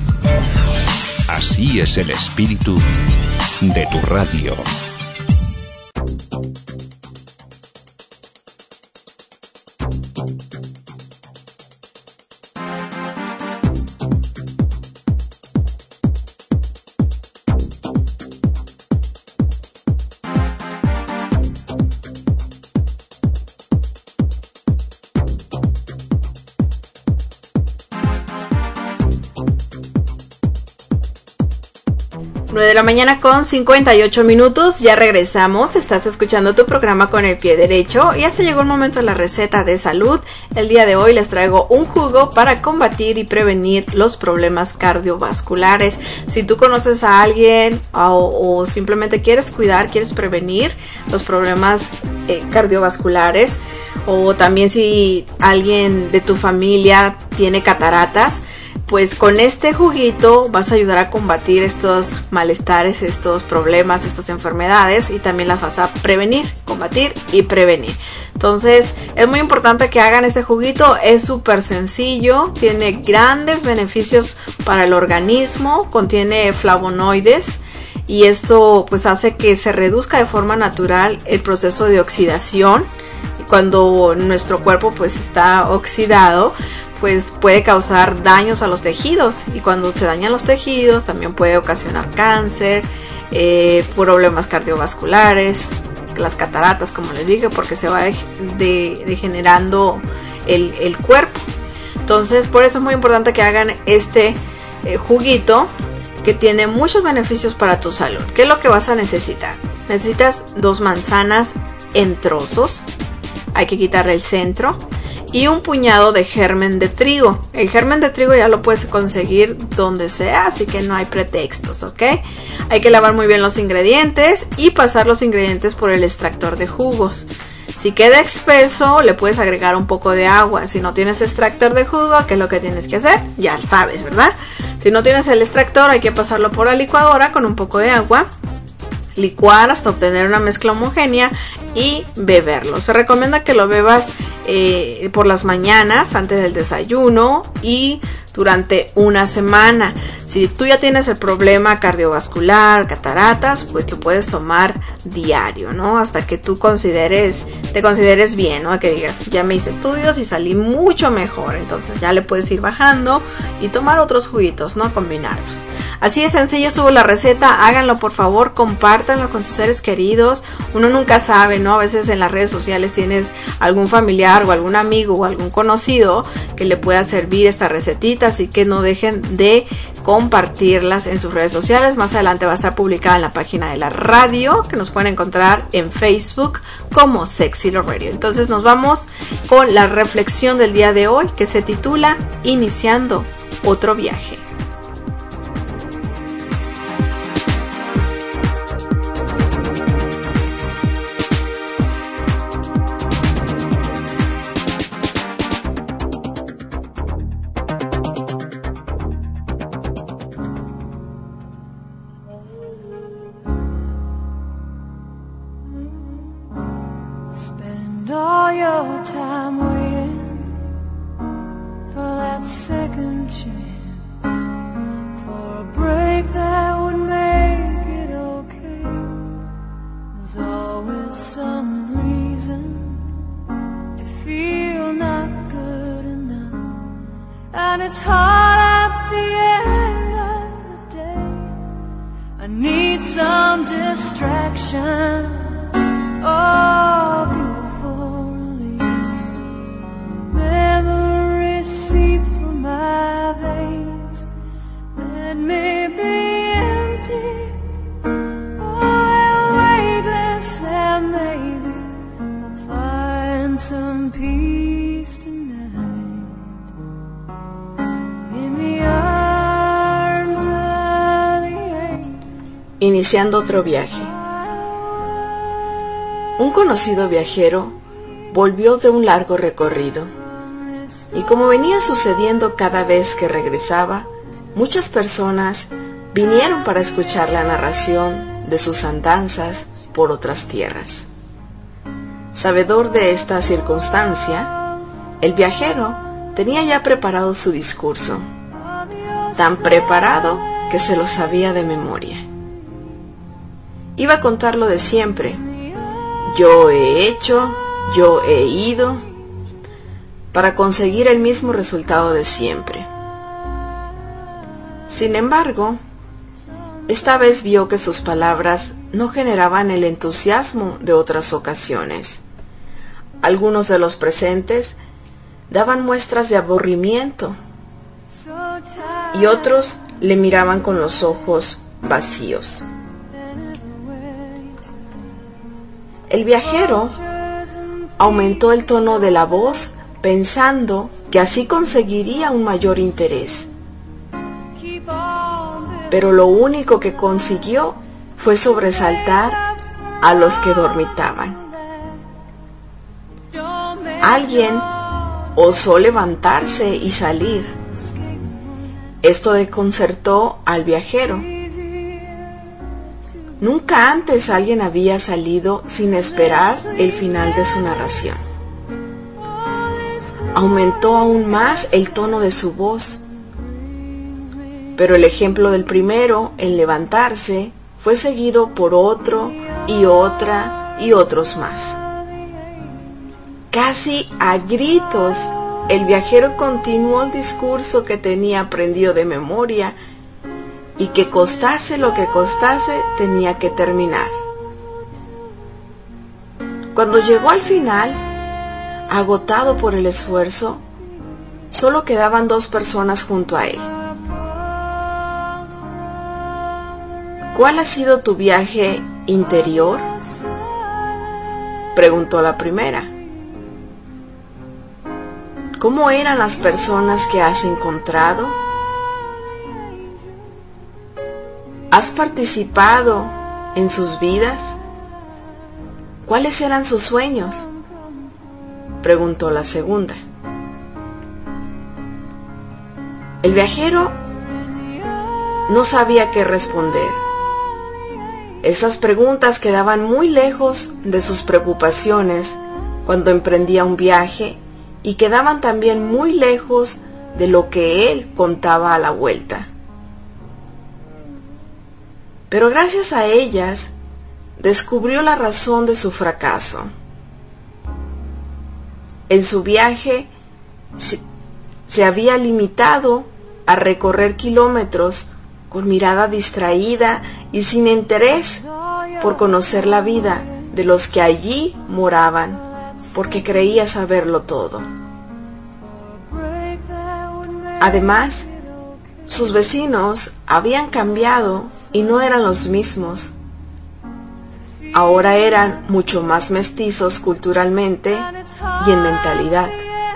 Así es el espíritu de tu radio. nueve de la mañana con cincuenta y ocho minutos, ya regresamos, estás escuchando tu programa con el pie derecho y ya se llegó el momento de la receta de salud. El día de hoy les traigo un jugo para combatir y prevenir los problemas cardiovasculares. Si tú conoces a alguien o, o simplemente quieres cuidar, quieres prevenir los problemas eh, cardiovasculares, o también si alguien de tu familia tiene cataratas, pues con este juguito vas a ayudar a combatir estos malestares, estos problemas, estas enfermedades, y también las vas a prevenir, combatir y prevenir. Entonces es muy importante que hagan este juguito, es súper sencillo, tiene grandes beneficios para el organismo, contiene flavonoides y esto pues hace que se reduzca de forma natural el proceso de oxidación. Y cuando nuestro cuerpo pues está oxidado, pues puede causar daños a los tejidos, y cuando se dañan los tejidos también puede ocasionar cáncer, eh, problemas cardiovasculares, las cataratas, como les dije, porque se va de, de, degenerando el, el cuerpo. Entonces por eso es muy importante que hagan este eh, juguito, que tiene muchos beneficios para tu salud. ¿Qué es lo que vas a necesitar? Necesitas dos manzanas en trozos, hay que quitarle el centro, y un puñado de germen de trigo. El germen de trigo ya lo puedes conseguir donde sea, así que no hay pretextos, ¿ok? Hay que lavar muy bien los ingredientes y pasar los ingredientes por el extractor de jugos. Si queda espeso, le puedes agregar un poco de agua. Si no tienes extractor de jugo, ¿qué es lo que tienes que hacer? Ya sabes, ¿verdad? Si no tienes el extractor, hay que pasarlo por la licuadora con un poco de agua, licuar hasta obtener una mezcla homogénea y beberlo. Se recomienda que lo bebas eh, por las mañanas antes del desayuno y durante una semana. Si tú ya tienes el problema cardiovascular, cataratas, pues lo puedes tomar diario, ¿no? Hasta que tú consideres, te consideres bien, ¿no? Que digas, ya me hice estudios y salí mucho mejor. Entonces ya le puedes ir bajando y tomar otros juguitos, ¿no? Combinarlos. Así de sencillo estuvo la receta. Háganlo, por favor, compártanlo con sus seres queridos. Uno nunca sabe, ¿no? A veces en las redes sociales tienes algún familiar o algún amigo o algún conocido que le pueda servir esta recetita. Así que no dejen de compartirlas en sus redes sociales. Más adelante va a estar publicada en la página de la radio, que nos pueden encontrar en Facebook como Sexy Love Radio. Entonces nos vamos con la reflexión del día de hoy, que se titula Iniciando otro viaje. Iniciando otro viaje. Un conocido viajero volvió de un largo recorrido, y como venía sucediendo cada vez que regresaba, muchas personas vinieron para escuchar la narración de sus andanzas por otras tierras. Sabedor de esta circunstancia, el viajero tenía ya preparado su discurso, tan preparado que se lo sabía de memoria. Iba a contar lo de siempre. Yo he hecho, yo he ido, para conseguir el mismo resultado de siempre. Sin embargo, esta vez vio que sus palabras no generaban el entusiasmo de otras ocasiones. Algunos de los presentes daban muestras de aburrimiento y otros le miraban con los ojos vacíos. El viajero aumentó el tono de la voz pensando que así conseguiría un mayor interés. Pero lo único que consiguió fue sobresaltar a los que dormitaban. Alguien osó levantarse y salir. Esto desconcertó al viajero. Nunca antes alguien había salido sin esperar el final de su narración. aumentó aún más el tono de su voz. Pero el ejemplo del primero en levantarse fue seguido por otro y otra y otros más. Casi a gritos, el viajero continuó el discurso que tenía aprendido de memoria y que costase lo que costase tenía que terminar. Cuando llegó al final, agotado por el esfuerzo, solo quedaban dos personas junto a él. ¿Cuál ha sido tu viaje interior?, preguntó la primera. ¿Cómo eran las personas que has encontrado? ¿Has participado en sus vidas? ¿Cuáles eran sus sueños?, preguntó la segunda. El viajero no sabía qué responder. Esas preguntas quedaban muy lejos de sus preocupaciones cuando emprendía un viaje y quedaban también muy lejos de lo que él contaba a la vuelta. Pero gracias a ellas, descubrió la razón de su fracaso. En su viaje se, se había limitado a recorrer kilómetros con mirada distraída y sin interés por conocer la vida de los que allí moraban, porque creía saberlo todo. Además, sus vecinos habían cambiado y no eran los mismos. Ahora eran mucho más mestizos culturalmente y en mentalidad.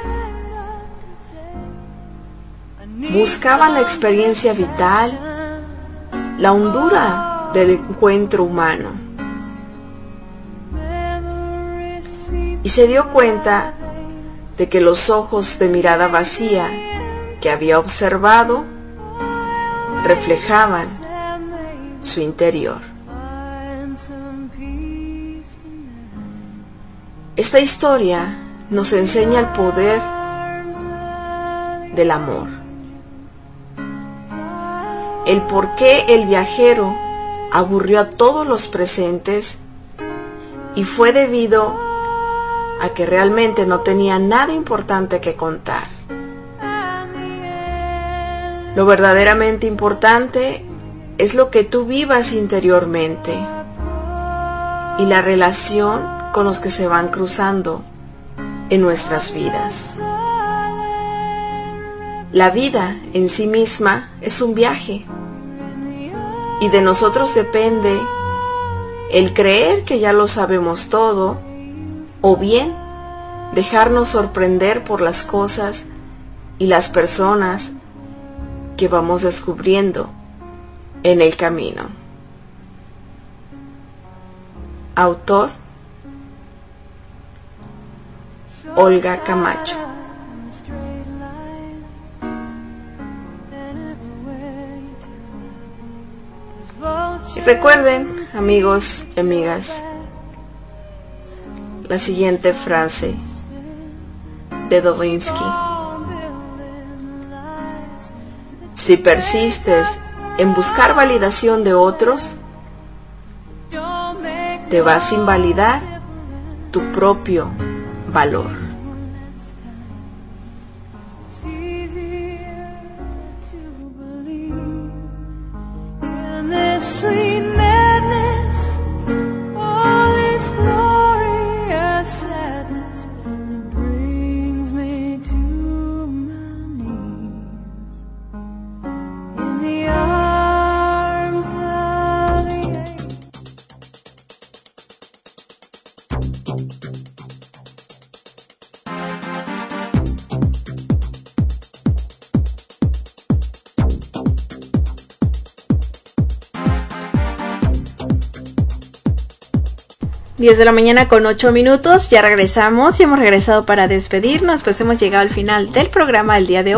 Buscaban la experiencia vital, la hondura del encuentro humano. Y se dio cuenta de que los ojos de mirada vacía que había observado reflejaban su interior. Esta historia nos enseña el poder del amor. El por qué el viajero aburrió a todos los presentes y fue debido a que realmente no tenía nada importante que contar. Lo verdaderamente importante es lo que tú vivas interiormente y la relación con los que se van cruzando en nuestras vidas. La vida en sí misma es un viaje y de nosotros depende el creer que ya lo sabemos todo o bien dejarnos sorprender por las cosas y las personas que vamos descubriendo en el camino. Autor: Olga Camacho. Y recuerden, amigos y amigas, la siguiente frase de Dostoyevsky: si persistes en buscar validación de otros, te vas a invalidar tu propio valor. diez de la mañana con ocho minutos, ya regresamos y hemos regresado para despedirnos, pues hemos llegado al final del programa del día de hoy.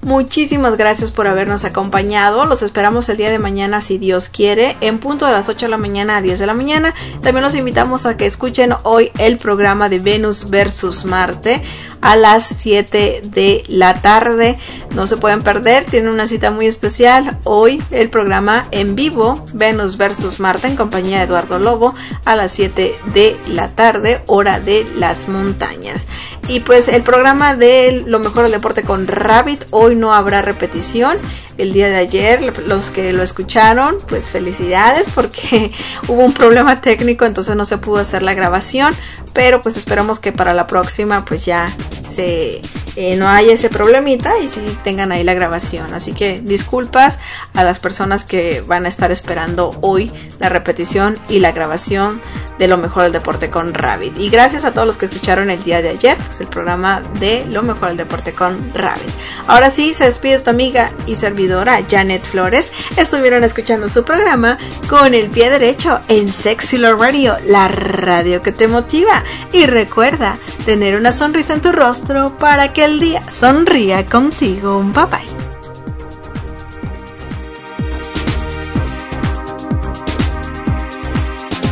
Muchísimas gracias por habernos acompañado. Los esperamos el día de mañana, si Dios quiere, en punto de las ocho de la mañana a diez de la mañana. También los invitamos a que escuchen hoy el programa de Venus versus Marte a las siete de la tarde. No se pueden perder, tienen una cita muy especial. Hoy el programa en vivo, Venus versus Marte, en compañía de Eduardo Lobo, a las siete de la tarde, hora de las montañas. Y pues el programa de Lo Mejor del Deporte con Rabbit, hoy no habrá repetición. El día de ayer, los que lo escucharon, pues felicidades, porque hubo un problema técnico, entonces no se pudo hacer la grabación, pero pues esperamos que para la próxima pues ya se eh, no haya ese problemita y sí tengan ahí la grabación. Así que disculpas a las personas que van a estar esperando hoy la repetición y la grabación de Lo Mejor del Deporte con Rabbit. Y gracias a todos los que escucharon el día de ayer, pues el programa de Lo Mejor del Deporte con Rabbit. Ahora sí, se despide tu amiga y servidora Janet Flores. Estuvieron escuchando su programa Con el Pie Derecho en Sexy Love Radio, la radio que te motiva. Y recuerda tener una sonrisa en tu rostro para que el día sonría contigo. Bye bye.